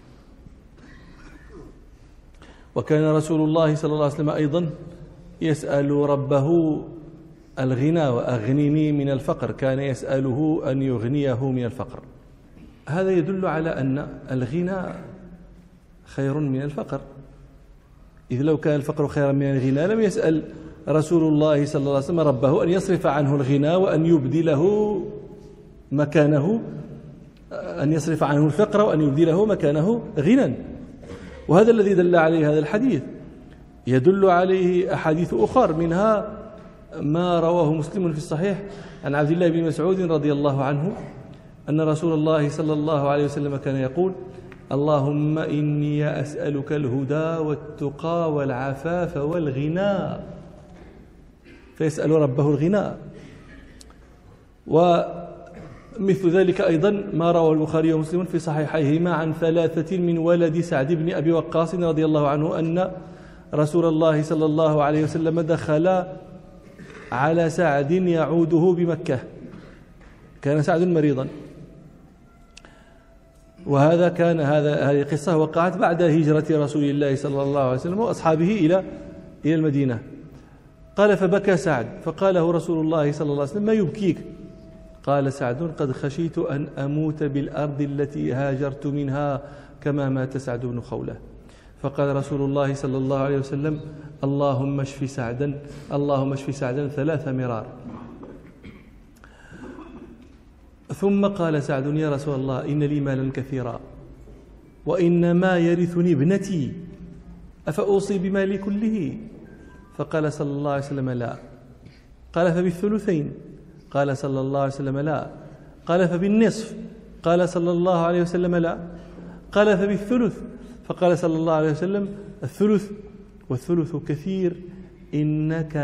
وكان رسول الله صلى الله عليه وسلم أيضا يسأل ربه الغنى: وأغنني من الفقر. كان يسأله أن يغنيه من الفقر. هذا يدل على أن الغنى خير من الفقر، إذ لو كان الفقر خيرا من الغنى لم يسأل رسول الله صلى الله عليه وسلم ربه أن يصرف عنه الغنى وأن يبدله مكانه، أن يصرف عنه الفقر وأن يبدله مكانه غنى. وهذا الذي دل عليه هذا الحديث. يدل عليه أحاديث أخرى، منها ما رواه مسلم في الصحيح عن عبد الله بن مسعود رضي الله عنه أن رسول الله صلى الله عليه وسلم كان يقول: اللهم إني أسألك الهدى والتقى والعفاف والغنى. فيسأل ربه الغنى. ومثل ذلك أيضا ما رواه البخاري ومسلم في صحيحيهما عن 3 من ولد سعد بن أبي وقاص رضي الله عنه أن رسول الله صلى الله عليه وسلم دخل على سعد يعوده بمكة. كان سعد مريضا، هذه قصة وقعت بعد هجرة رسول الله صلى الله عليه وسلم وأصحابه إلى المدينة. قال فبكى سعد فقال له رسول الله صلى الله عليه وسلم: ما يبكيك؟ قال سعد: قد خشيت أن أموت بالأرض التي هاجرت منها كما مات سعد بن خولة. فقال رسول الله صلى الله عليه وسلم: اللهم اشف سعدا، اللهم اشف سعدا 3 مرار. ثم قال سعد: يا رسول الله، إن لي مالا كثيرا وإنما يرثني ابنتي، أفأوصي بمالي كله؟ فقال صلى الله عليه وسلم: لا. قال: فبالثلثين؟ قال صلى الله عليه وسلم: لا. قال: فبالنصف؟ قال صلى الله عليه وسلم: لا. قال: فبالثلث؟ فقال صلى الله عليه وسلم: الثلث، والثلث كثير، إنك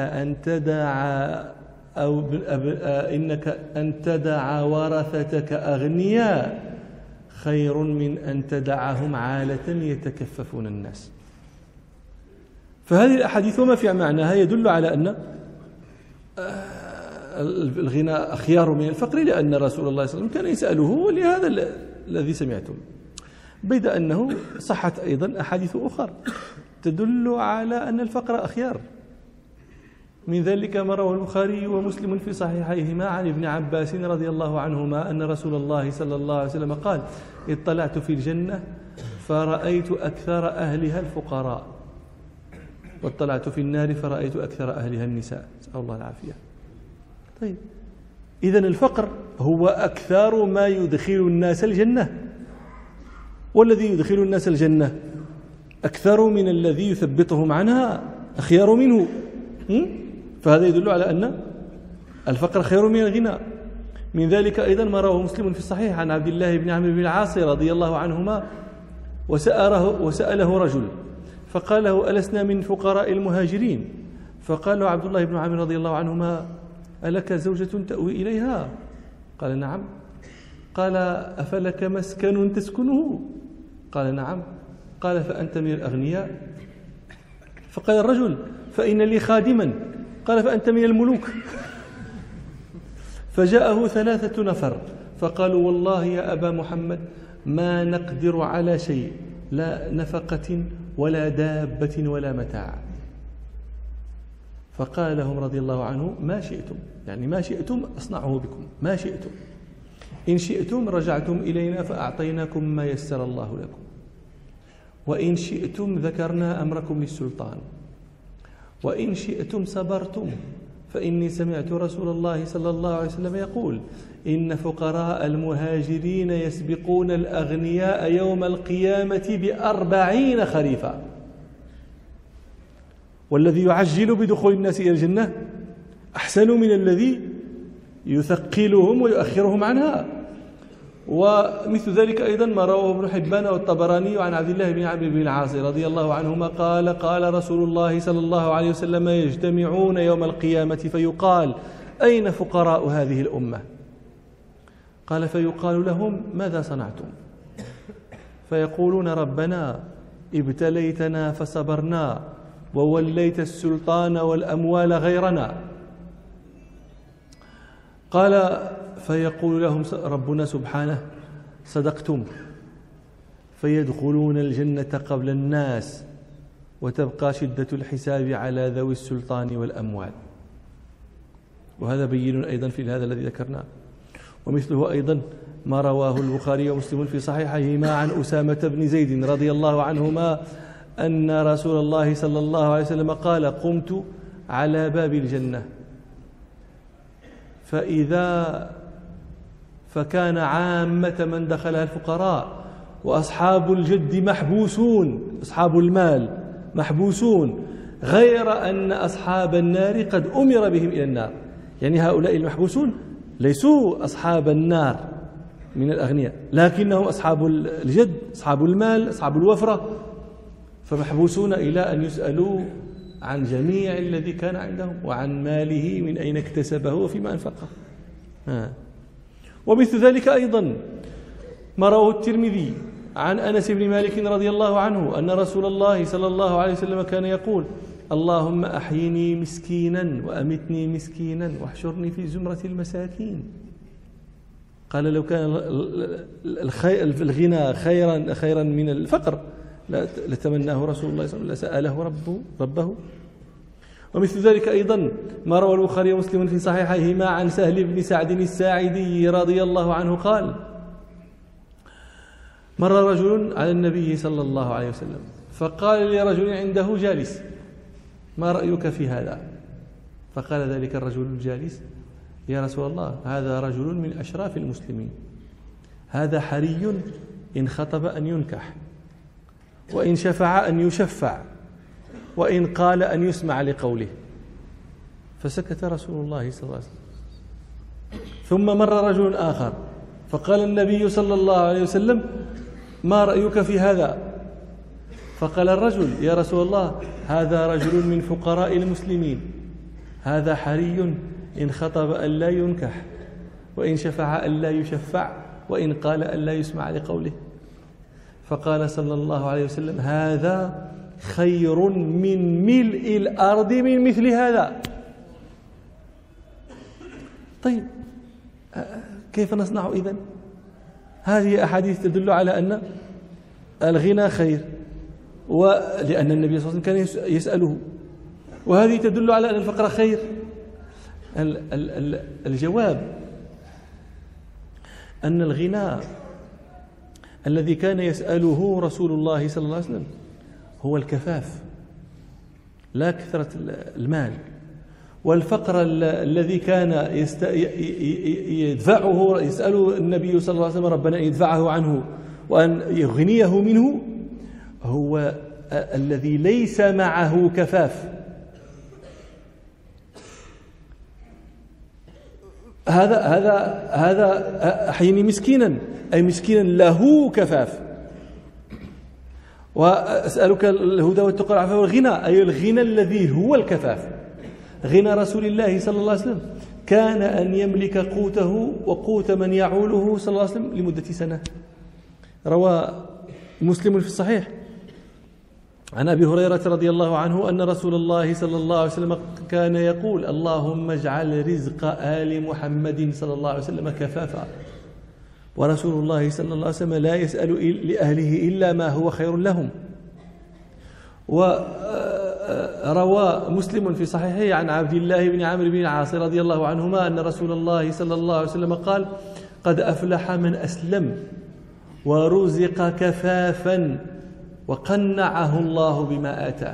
أن تدع ورثتك أغنياء خير من أن تدعهم عالة يتكففون الناس. فهذه الأحاديث وما في معناها يدل على أن الغنى أخيار من الفقر، لأن رسول الله صلى الله عليه وسلم كان يسأله لهذا الذي سمعتم. بيد أنه صحت أيضا أحاديث أخرى تدل على أن الفقر أخيار. من ذلك ما رواه البخاري ومسلم في صحيحيهما عن ابن عباس رضي الله عنهما أن رسول الله صلى الله عليه وسلم قال: اطلعت في الجنة فرأيت أكثر أهلها الفقراء، واطلعت في النار فرأيت أكثر أهلها النساء، نسأل الله العافية. طيب، إذن الفقر هو أكثر ما يدخل الناس الجنة، والذي يدخل الناس الجنة أكثر من الذي يثبطهم عنها، أخيار منه. فهذا يدل على أن الفقر خير من الغنى. من ذلك أيضا ما رواه مسلم في الصحيح عن عبد الله بن عمرو بن العاص رضي الله عنهما وسأله رجل فقال له: ألسنا من فقراء المهاجرين؟ فقال له عبد الله بن عمرو رضي الله عنهما: ألك زوجة تأوي إليها؟ قال: نعم. قال: أفلك مسكن تسكنه؟ قال: نعم. قال: فأنت من الأغنياء. فقال الرجل: فإن لي خادما. قال: فأنت من الملوك. فجاءه 3 نفر فقالوا: والله يا أبا محمد ما نقدر على شيء، لا نفقة ولا دابة ولا متاع. فقال لهم رضي الله عنه: ما شئتم، يعني ما شئتم أصنعه بكم، ما شئتم. إن شئتم رجعتم إلينا فأعطيناكم ما يسر الله لكم، وإن شئتم ذكرنا أمركم للسلطان، وإن شئتم صبرتم، فإني سمعت رسول الله صلى الله عليه وسلم يقول: إن فقراء المهاجرين يسبقون الأغنياء يوم القيامة ب40 خريفا. والذي يعجل بدخول الناس إلى الجنة أحسن من الذي يثقلهم ويؤخرهم عنها. ومثل ذلك أيضا ما رواه ابن حبان والطبراني عن عبد الله بن عمرو بن العاص رضي الله عنهما قال: قال رسول الله صلى الله عليه وسلم: يجتمعون يوم القيامة فيقال: أين فقراء هذه الأمة؟ قال: فيقال لهم: ماذا صنعتم؟ فيقولون: ربنا ابتليتنا فصبرنا، ووليت السلطان والأموال غيرنا. قال: فيقول لهم ربنا سبحانه: صدقتم. فيدخلون الجنة قبل الناس، وتبقى شدة الحساب على ذوي السلطان والأموال. وهذا بين أيضا في هذا الذي ذكرناه. ومثله أيضا ما رواه البخاري ومسلم في صحيحيهما عن أسامة بن زيد رضي الله عنهما أن رسول الله صلى الله عليه وسلم قال: قمت على باب الجنة فكان عامة من دخلها الفقراء، وأصحاب الجد محبوسون، أصحاب المال محبوسون، غير أن أصحاب النار قد أمر بهم إلى النار. يعني هؤلاء المحبوسون ليسوا أصحاب النار من الأغنياء، لكنهم أصحاب الجد، أصحاب المال، أصحاب الوفرة، فمحبوسون إلى أن يسألوا عن جميع الذي كان عندهم وعن ماله من أين اكتسبه وفيما أنفقه. ومثل ذلك أيضا ما رواه الترمذي عن أنس بن مالك رضي الله عنه أن رسول الله صلى الله عليه وسلم كان يقول: اللهم أحيني مسكينا وأمتني مسكينا واحشرني في زمرة المساكين. قال لو كان الغنى خيرا من الفقر لتمناه رسول الله صلى الله عليه وسلم، لسأله ربه. ومثل ذلك أيضا ما روى البخاري ومسلم في صحيحيهما عن سهل بن سعد الساعدي رضي الله عنه قال: مر رجل على النبي صلى الله عليه وسلم فقال لرجل عنده جالس: ما رأيك في هذا؟ فقال ذلك الرجل الجالس: يا رسول الله، هذا رجل من أشراف المسلمين، هذا حري إن خطب أن ينكح، وإن شفع أن يشفع، وإن قال أن يسمع لقوله. فسكت رسول الله صلى الله عليه وسلم. ثم مر رجل آخر فقال النبي صلى الله عليه وسلم: ما رأيك في هذا؟ فقال الرجل: يا رسول الله، هذا رجل من فقراء المسلمين، هذا حري إن خطب أن لا ينكح، وإن شفع أن لا يشفع، وإن قال أن لا يسمع لقوله. فقال صلى الله عليه وسلم: هذا خير من ملء الأرض من مثل هذا. طيب كيف نصنع إذن؟ هذه أحاديث تدل على أن الغنى خير، ولأن النبي صلى الله عليه وسلم كان يسأله، وهذه تدل على أن الفقر خير. الجواب أن الغنى الذي كان يسأله رسول الله صلى الله عليه وسلم هو الكفاف، لا كثرة المال. والفقر الذي كان يدفعه يسأل النبي صلى الله عليه وسلم ربنا أن يدفعه عنه وأن يغنيه منه هو الذي ليس معه كفاف. هذا أحيني مسكينا، أي مسكينا له كفاف. وأسألك الهدى والتقى والعفاف والغنى، أي الغنى الذي هو الكفاف. غنى رسول الله صلى الله عليه وسلم كان أن يملك قوته وقوت من يعوله صلى الله عليه وسلم لمدة سنة. روى مسلم في الصحيح عن أبي هريرة رضي الله عنه أن رسول الله صلى الله عليه وسلم كان يقول: اللهم اجعل رزق آل محمد صلى الله عليه وسلم كفافا. ورسول الله صلى الله عليه وسلم لا يسأل لأهله إلا ما هو خير لهم. وروى مسلم في صحيحه عن عبد الله بن عمرو بن العاص رضي الله عنهما أن رسول الله صلى الله عليه وسلم قال: قد أفلح من أسلم ورزق كفافا وقنعه الله بما آتاه.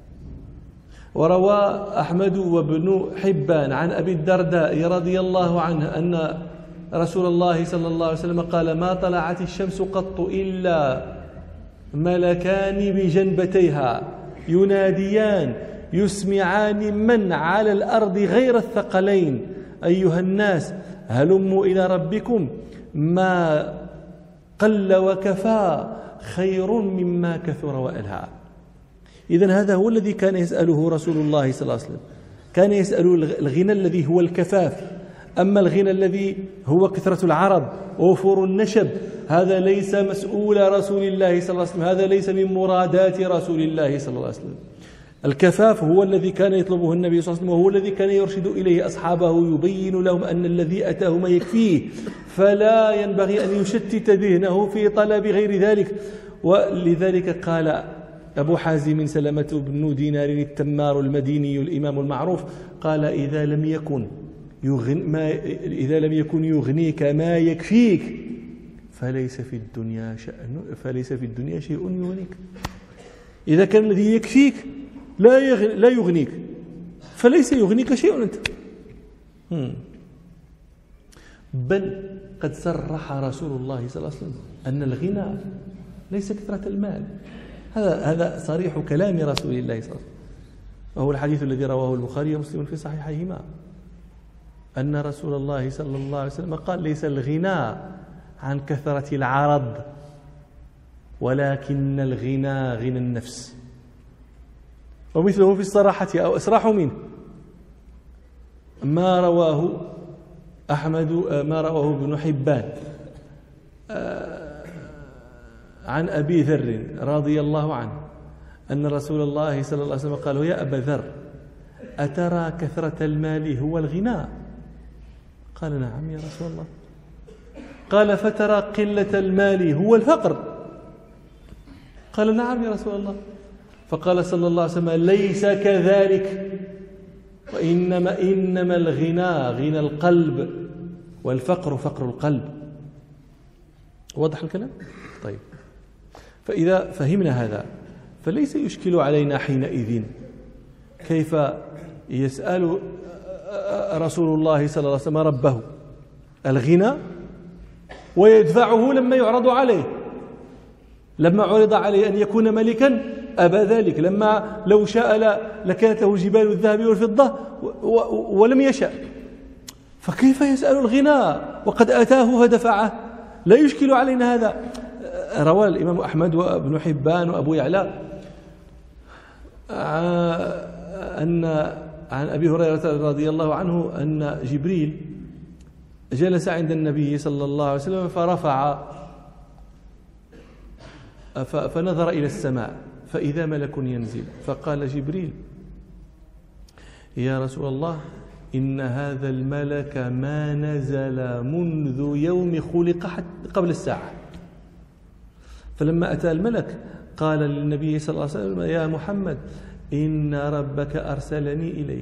وروى أحمد وابن حبان عن أبي الدرداء رضي الله عنه أن رسول الله صلى الله عليه وسلم قال: ما طلعت الشمس قط إلا ملكان بجنبتيها يناديان يسمعان من على الأرض غير الثقلين: أيها الناس هلموا إلى ربكم، ما قل وكفى خير مما كثر وألهى. إذن هذا هو الذي كان يسأله رسول الله صلى الله عليه وسلم، كان يسأل الغنى الذي هو الكفاف. أما الغنى الذي هو كثرة العرض ووفور النشب هذا ليس مسؤول رسول الله صلى الله عليه وسلم، هذا ليس من مرادات رسول الله صلى الله عليه وسلم. الكفاف هو الذي كان يطلبه النبي صلى الله عليه وسلم، وهو الذي كان يرشد إليه أصحابه، يبين لهم أن الذي أتاه ما يكفيه، فلا ينبغي أن يشتت ذهنه في طلب غير ذلك. ولذلك قال أبو حازم سلمة بن دينار التمار المديني الإمام المعروف قال: إذا لم يكن يغنيك ما يكفيك فليس في الدنيا شيء يغنيك. إذا كان الذي يكفيك لا يغنيك فليس يغنيك شيء أنت. بل قد صرح رسول الله صلى الله عليه وسلم أن الغنى ليس كثرة المال. هذا صريح كلام رسول الله صلى الله عليه وسلم، وهو الحديث الذي رواه البخاري ومسلم في صحيحيهما أن رسول الله صلى الله عليه وسلم قال: ليس الغنى عن كثرة العرض ولكن الغنى غنى النفس. ومثله في الصراحة أو أصراح منه ما رواه أحمد ما رواه ابن حبان عن أبي ذر رضي الله عنه أن رسول الله صلى الله عليه وسلم قال: يا أبا ذر، أترى كثرة المال هو الغنى؟ قال: نعم يا رسول الله. قال: فترى قلة المال هو الفقر؟ قال: نعم يا رسول الله. فقال صلى الله عليه وسلم: ليس كذلك، إنما الغنى غنى القلب، والفقر فقر القلب. واضح الكلام؟ طيب، فإذا فهمنا هذا فليس يشكل علينا حينئذ كيف يسأل رسول الله صلى الله عليه وسلم ربه الغنى ويدفعه لما يعرض عليه. لما عرض عليه أن يكون ملكا أبى ذلك، لما لو شاء لكانت له جبال الذهب والفضة ولم يشاء، فكيف يسأل الغنى وقد آتاه فدفعه؟ لا يشكل علينا هذا. روى الإمام أحمد وابن حبان وأبو يعلى أن عن أبي هريرة رضي الله عنه أن جبريل جلس عند النبي صلى الله عليه وسلم فنظر إلى السماء فإذا ملك ينزل، فقال جبريل: يا رسول الله، إن هذا الملك ما نزل منذ يوم خلق قبل الساعة. فلما أتى الملك قال للنبي صلى الله عليه وسلم: يا محمد، إن ربك أرسلني إليك،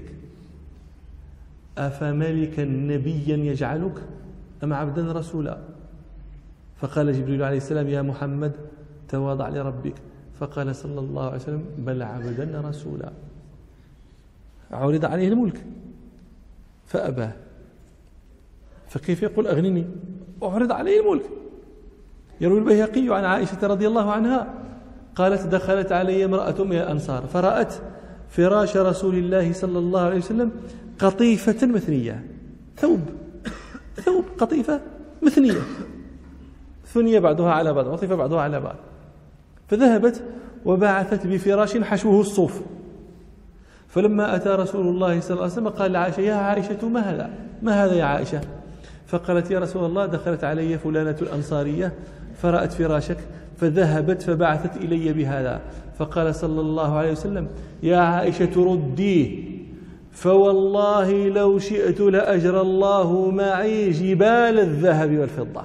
أفملكا نبيا يجعلك أم عبدا رسولا؟ فقال جبريل عليه السلام: يا محمد، تواضع لربك. فقال صلى الله عليه وسلم: بل عبدا رسولا. عرض عليه الملك فأباه، فكيف يقول أغنني؟ أعرض عليه الملك. يروي البيهقي عن عائشة رضي الله عنها قالت: دخلت علي امرأة من الأنصار فرأت فراش رسول الله صلى الله عليه وسلم قطيفة مثنية، ثوب قطيفة مثنية، ثنية بعضها على بعض، عطف بعضها على بعض. فذهبت وبعثت بفراش حشوه الصوف. فلما أتى رسول الله صلى الله عليه وسلم قال لعائشة: يا عائشة، ما هذا يا عائشة؟ فقالت: يا رسول الله، دخلت علي فلانة الأنصارية فرأت فراشك فذهبت فبعثت إلي بهذا. فقال صلى الله عليه وسلم: يا عائشة، رديه، فوالله لو شئت لأجرى الله معي جبال الذهب والفضة.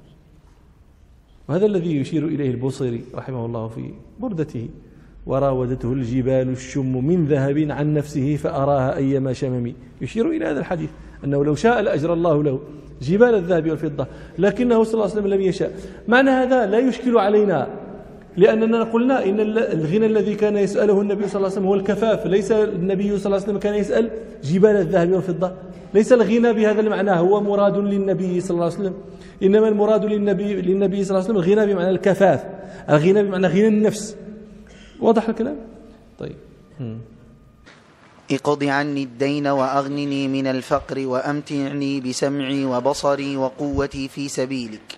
وهذا الذي يشير إليه البوصيري رحمه الله في بردته: وراودته الجبال الشم من ذهب عن نفسه فأراها أيما شمم. يشير إلى هذا الحديث أنه لو شاء لأجرى الله له جبال الذهب والفضة، لكنه صلى الله عليه وسلم لم يشاء. معنى هذا لا يشكل علينا، لأننا قلنا إن الغنى الذي كان يسأله النبي صلى الله عليه وسلم هو الكفاف. ليس النبي صلى الله عليه وسلم كان يسأل جبال الذهب والفضة، ليس الغنى بهذا المعنى هو مراد للنبي صلى الله عليه وسلم، إنما المراد للنبي صلى الله عليه وسلم الغنى بمعنى الكفاف، الغنى بمعنى غنى النفس. واضح الكلام؟ طيب. اقض عني الدين وأغنني من الفقر وأمتعني بسمعي وبصري وقوتي في سبيلك.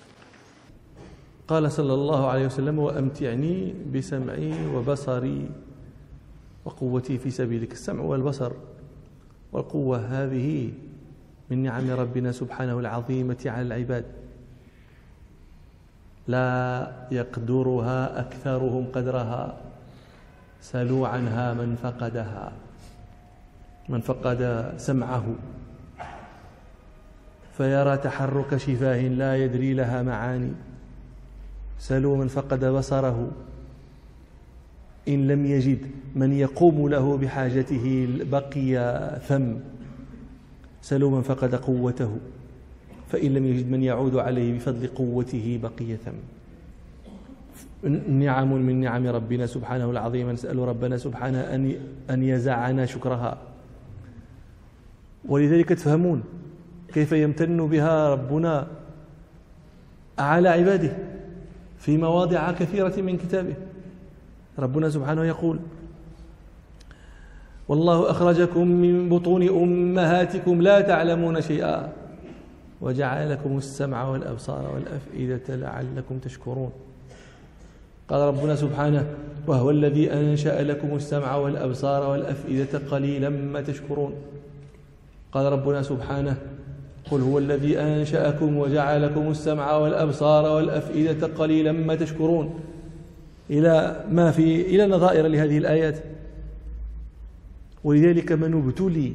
قال صلى الله عليه وسلم: وأمتعني بسمعي وبصري وقوتي في سبيلك. السمع والبصر والقوة هذه من نعم ربنا سبحانه العظيمة على العباد، لا يقدرها أكثرهم قدرها، سلوا عنها من فقدها. من فقد سمعه فيرى تحرك شفاه لا يدري لها معاني، سلوا من فقد بصره إن لم يجد من يقوم له بحاجته بقي ثم، سلوا من فقد قوته فإن لم يجد من يعود عليه بفضل قوته بقي ثم. نعم من نعم ربنا سبحانه العظيم، نسأل ربنا سبحانه أن يزعنا شكرها. ولذلك تفهمون كيف يمتن بها ربنا على عباده في مواضع كثيرة من كتابه. ربنا سبحانه يقول: والله أخرجكم من بطون أمهاتكم لا تعلمون شيئا وجعل لكم السمع والأبصار والأفئدة لعلكم تشكرون. قال ربنا سبحانه: وهو الذي أنشأ لكم السمع والأبصار والأفئدة قليلا ما تشكرون. قال ربنا سبحانه: قل هو الذي أنشأكم وجعل لكم السمع والأبصار والأفئدة قليلا ما تشكرون. إلى نظائر لهذه الآيات. ولذلك من ابتلي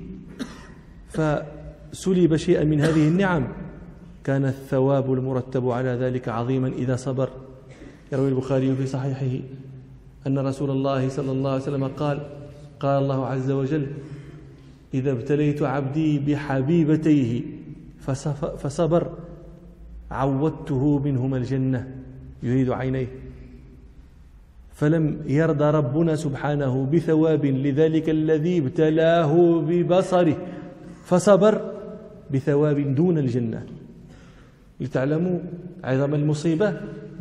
فسلب شيئا من هذه النعم كان الثواب المرتب على ذلك عظيما إذا صبر. يروي البخاري في صحيحه أن رسول الله صلى الله عليه وسلم قال الله عز وجل: إذا ابتليت عبدي بحبيبتيه فصبر عودته منهما الجنة، يريد عينيه. فلم يرضى ربنا سبحانه بثواب لذلك الذي ابتلاه ببصره فصبر بثواب دون الجنة. لتعلموا عظم المصيبة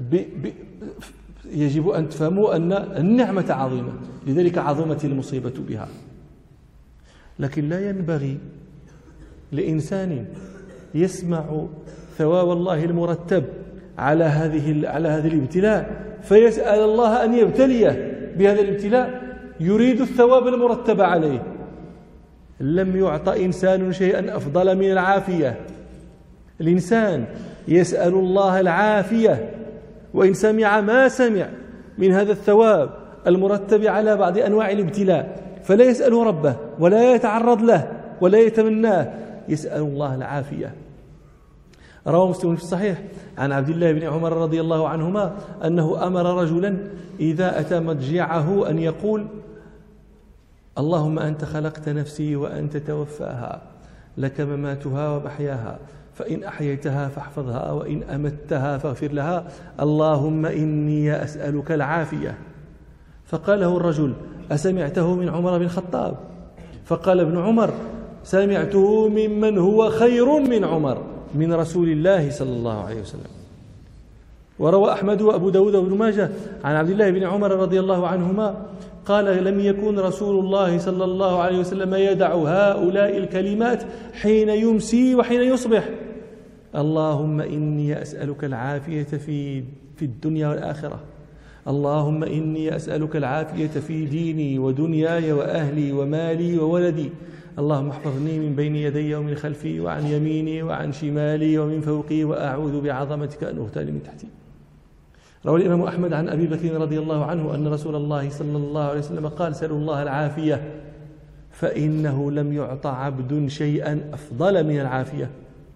يجب أن تفهموا أن النعمة عظيمة، لذلك عظمت المصيبة بها. لكن لا ينبغي لإنسان يسمع ثواب الله المرتب على هذا الابتلاء فيسأل الله أن يبتليه بهذا الابتلاء يريد الثواب المرتب عليه. لم يعط إنسان شيئا أفضل من العافية. الإنسان يسأل الله العافية، وإن سمع ما سمع من هذا الثواب المرتب على بعض أنواع الابتلاء فلا يسأل ربه ولا يتعرض له ولا يتمناه، يسأل الله العافية. روى مسلم في الصحيح عن عبد الله بن عمر رضي الله عنهما أنه أمر رجلا إذا أتى مضجعه أن يقول: اللهم أنت خلقت نفسي وأنت توفاها، لك مماتها ومحياها، فإن أحييتها فاحفظها وإن أمتها فاغفر لها، اللهم إني أسألك العافية. فقال له الرجل: أسمعته من عمر بن الخطاب؟ فقال ابن عمر: سمعته ممن هو خير من عمر، من رسول الله صلى الله عليه وسلم. وروى أحمد وأبو داود وابن ماجه عن عبد الله بن عمر رضي الله عنهما قال: لم يكن رسول الله صلى الله عليه وسلم يدع هؤلاء الكلمات حين يمسي وحين يصبح: اللهم إني أسألك العافية في الدنيا والآخرة، اللهم إني أسألك العافية في ديني ودنياي وأهلي ومالي وولدي، اللهم احفظني من بين يدي ومن خلفي وعن يميني وعن شمالي ومن فوقي، وأعوذ بعظمتك أن أغتال من تحتي. روى الإمام أحمد عن أبي بكر رضي الله عنه أن رسول الله صلى الله عليه وسلم قال: سألوا الله العافية فإنه لم يعط عبد شيئا أفضل من العافية.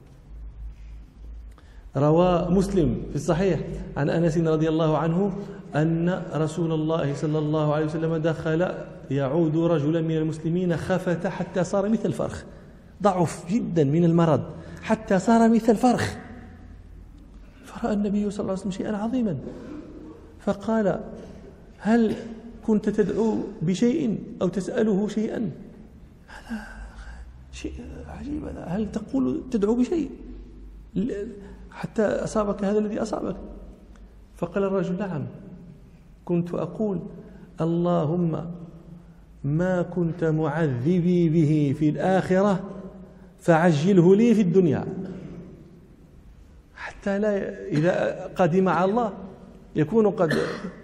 روى مسلم في الصحيح عن أنس رضي الله عنه أن رسول الله صلى الله عليه وسلم دخل يعود رجلا من المسلمين خفت حتى صار مثل الفرخ، ضعف جدا من المرض حتى صار مثل الفرخ. فرأى النبي صلى الله عليه وسلم شيئا عظيما فقال: هل كنت تدعو بشيء أو تسأله شيئا؟ هذا شيء عجيب، هل تدعو بشيء حتى أصابك هذا الذي أصابك؟ فقال الرجل: نعم، كنت أقول اللهم ما كنت معذبي به في الآخرة فعجله لي في الدنيا، حتى لا إذا قدم على الله يكون قد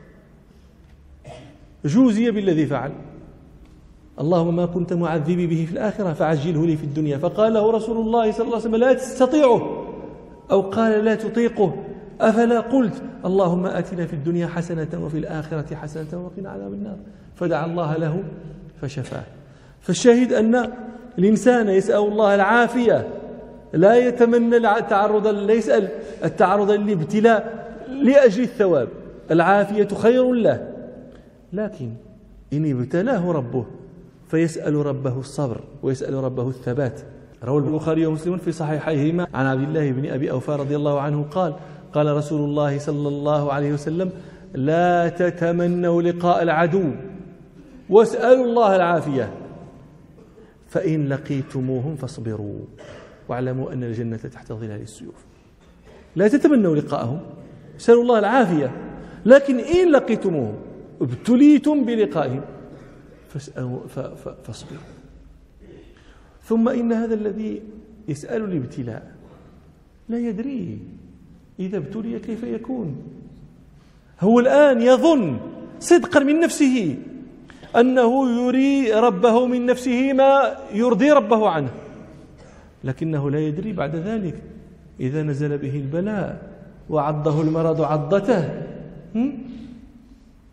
جوزي بالذي فعل. اللهم ما كنت معذبي به في الآخرة فعجله لي في الدنيا. فقال له رسول الله صلى الله عليه وسلم: لا تستطيعه، أو قال: لا تطيقه، أفلا قلت اللهم آتنا في الدنيا حسنة وفي الآخرة حسنة وقنا عذاب النار؟ فدعا الله له فشفاه. فالشاهد أن الإنسان يسأل الله العافية، لا يتمنى التعرض، لا يسأل التعرض للابتلاء لأجل الثواب، العافية خير له. لكن إن ابتلاه ربه فيسأل ربه الصبر ويسأل ربه الثبات. روى البخاري ومسلم في صحيحيهما عن عبد الله بن أبي أوفى رضي الله عنه قال رسول الله صلى الله عليه وسلم: لا تتمنوا لقاء العدو واسألوا الله العافية، فإن لقيتموهم فاصبروا واعلموا أن الجنة تحت ظلال السيوف. لا تتمنوا لقاءهم، اسألوا الله العافية، لكن إن لقيتموهم ابتليتم بلقائهم فاصبروا. ثم إن هذا الذي يسأل الابتلاء لا يدري إذا ابتلي كيف يكون. هو الآن يظن صدقا من نفسه أنه يري ربه من نفسه ما يرضي ربه عنه، لكنه لا يدري بعد ذلك إذا نزل به البلاء وعضه المرض عضته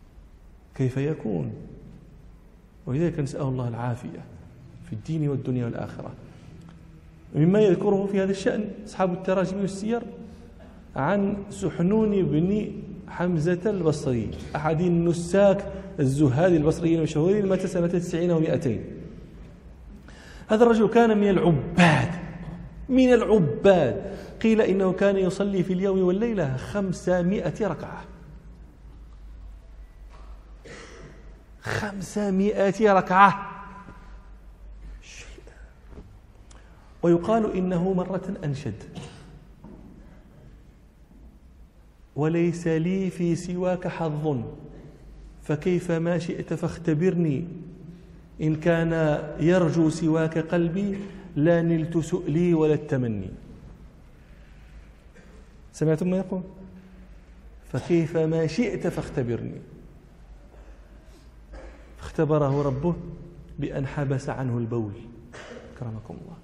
كيف يكون؟ ولذلك نسأل الله العافية في الدين والدنيا والآخرة. مما يذكره في هذا الشأن أصحاب التراجم والسير عن سحنون بن حمزة البصري، أحد النساك الزهاد البصريين المشهورين، مات سنة 90 و200. هذا الرجل كان من العباد، قيل إنه كان يصلي في اليوم والليلة 500 ركعة. 500 ركعة. ويقال إنه مرة أنشد: وليس لي في سواك حظ فكيف ما شئت فاختبرني، إن كان يرجو سواك قلبي لا نلت سؤلي ولا التمني. سمعتم ما يقول؟ فكيف ما شئت فاختبرني. فاختبره ربه بأن حبس عنه البول، كرمكم الله،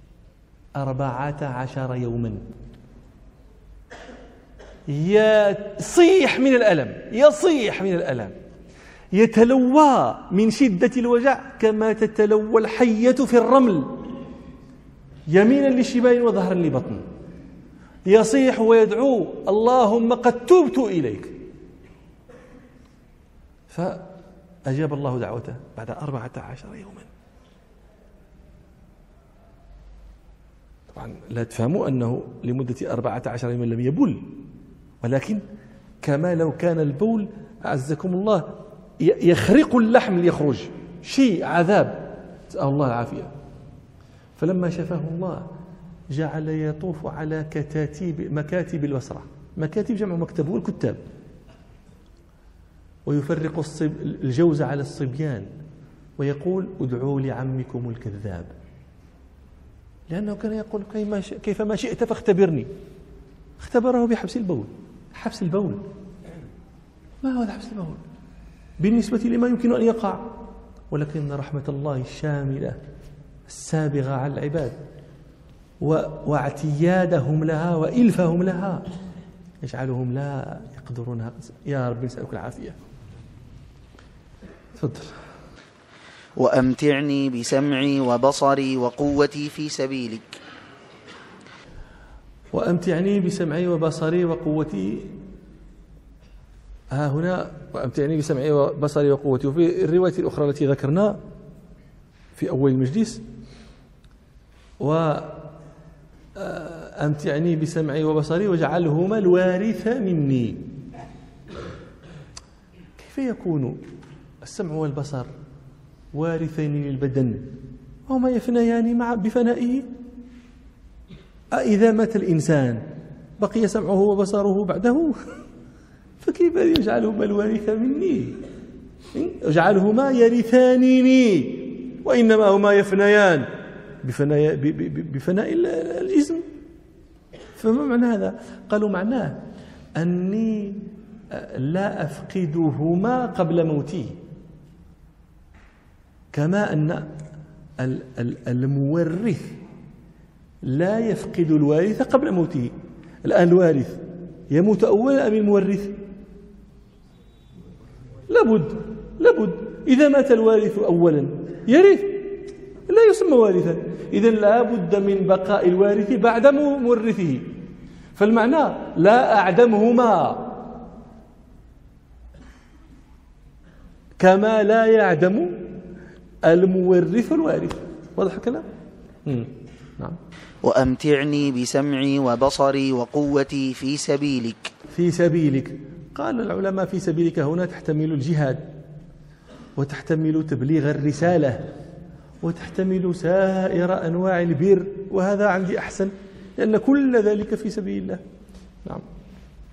14 يوما. يصيح من الألم، يتلوى من شدة الوجع كما تتلوى الحية في الرمل، يمينا للشبال وظهرا لبطن، يصيح ويدعو: اللهم قد تبت إليك. فأجاب الله دعوته بعد 14 يوما. طبعا لا تفهموا أنه لمدة 14 يوما لم يبل، ولكن كما لو كان البول أعزكم الله يخرق اللحم ليخرج، شيء عذاب، نسأل الله العافية. فلما شفاه الله جعل يطوف على مكاتب البصرة، مكاتب جمع مكتب والكتاب، ويفرق الجوز على الصبيان ويقول: ادعوا لعمكم الكذاب، لأنه كان يقول: كيف ما شئت فاختبرني. اختبره بحبس البول. حبس البول ما هو حبس البول بالنسبة لما يمكن أن يقع، ولكن رحمة الله الشاملة السابغة على العباد واعتيادهم لها وإلفهم لها يجعلهم لا يقدرونها. يا رب نسألك العافية. تفضل. وأمتعني بسمعي وبصري وقوتي في سبيلك. وأمتعني بسمعي وبصري وقوتي، ها هنا وأمتعني بسمعي وبصري وقوتي. وفي الرواية الأخرى التي ذكرنا في أول المجلس: وأمتعني بسمعي وبصري واجعلهما الوارث مني. كيف يكون السمع والبصر وارثين للبدن وهما يفنيان بفنائه؟ إذا مات الإنسان بقي سمعه وبصره بعده، فكيف يجعلهما الوارث مني؟ يجعلهما يرثانني، وإنما هما يفنيان بفناء الجسم. فما معنى هذا؟ قالوا معناه أني لا أفقدهما قبل موتي، كما أن المورث لا يفقد الوارث قبل موته. الآن الوارث يموت أولا أم المورث؟ لابد إذا مات الوارث أولا يرث، لا يسمى وارثا. إذن لا بد من بقاء الوارث بعد مورثه. فالمعنى لا أعدمهما كما لا يعدم المورث الوارث. واضح الكلام؟ نعم. وأمتعني بسمعي وبصري وقوتي في سبيلك. في سبيلك، قال العلماء في سبيلك هنا تحتمل الجهاد، وتحتمل تبليغ الرسالة، وتحتمل سائر أنواع البر، وهذا عندي أحسن، لأن كل ذلك في سبيل الله. نعم.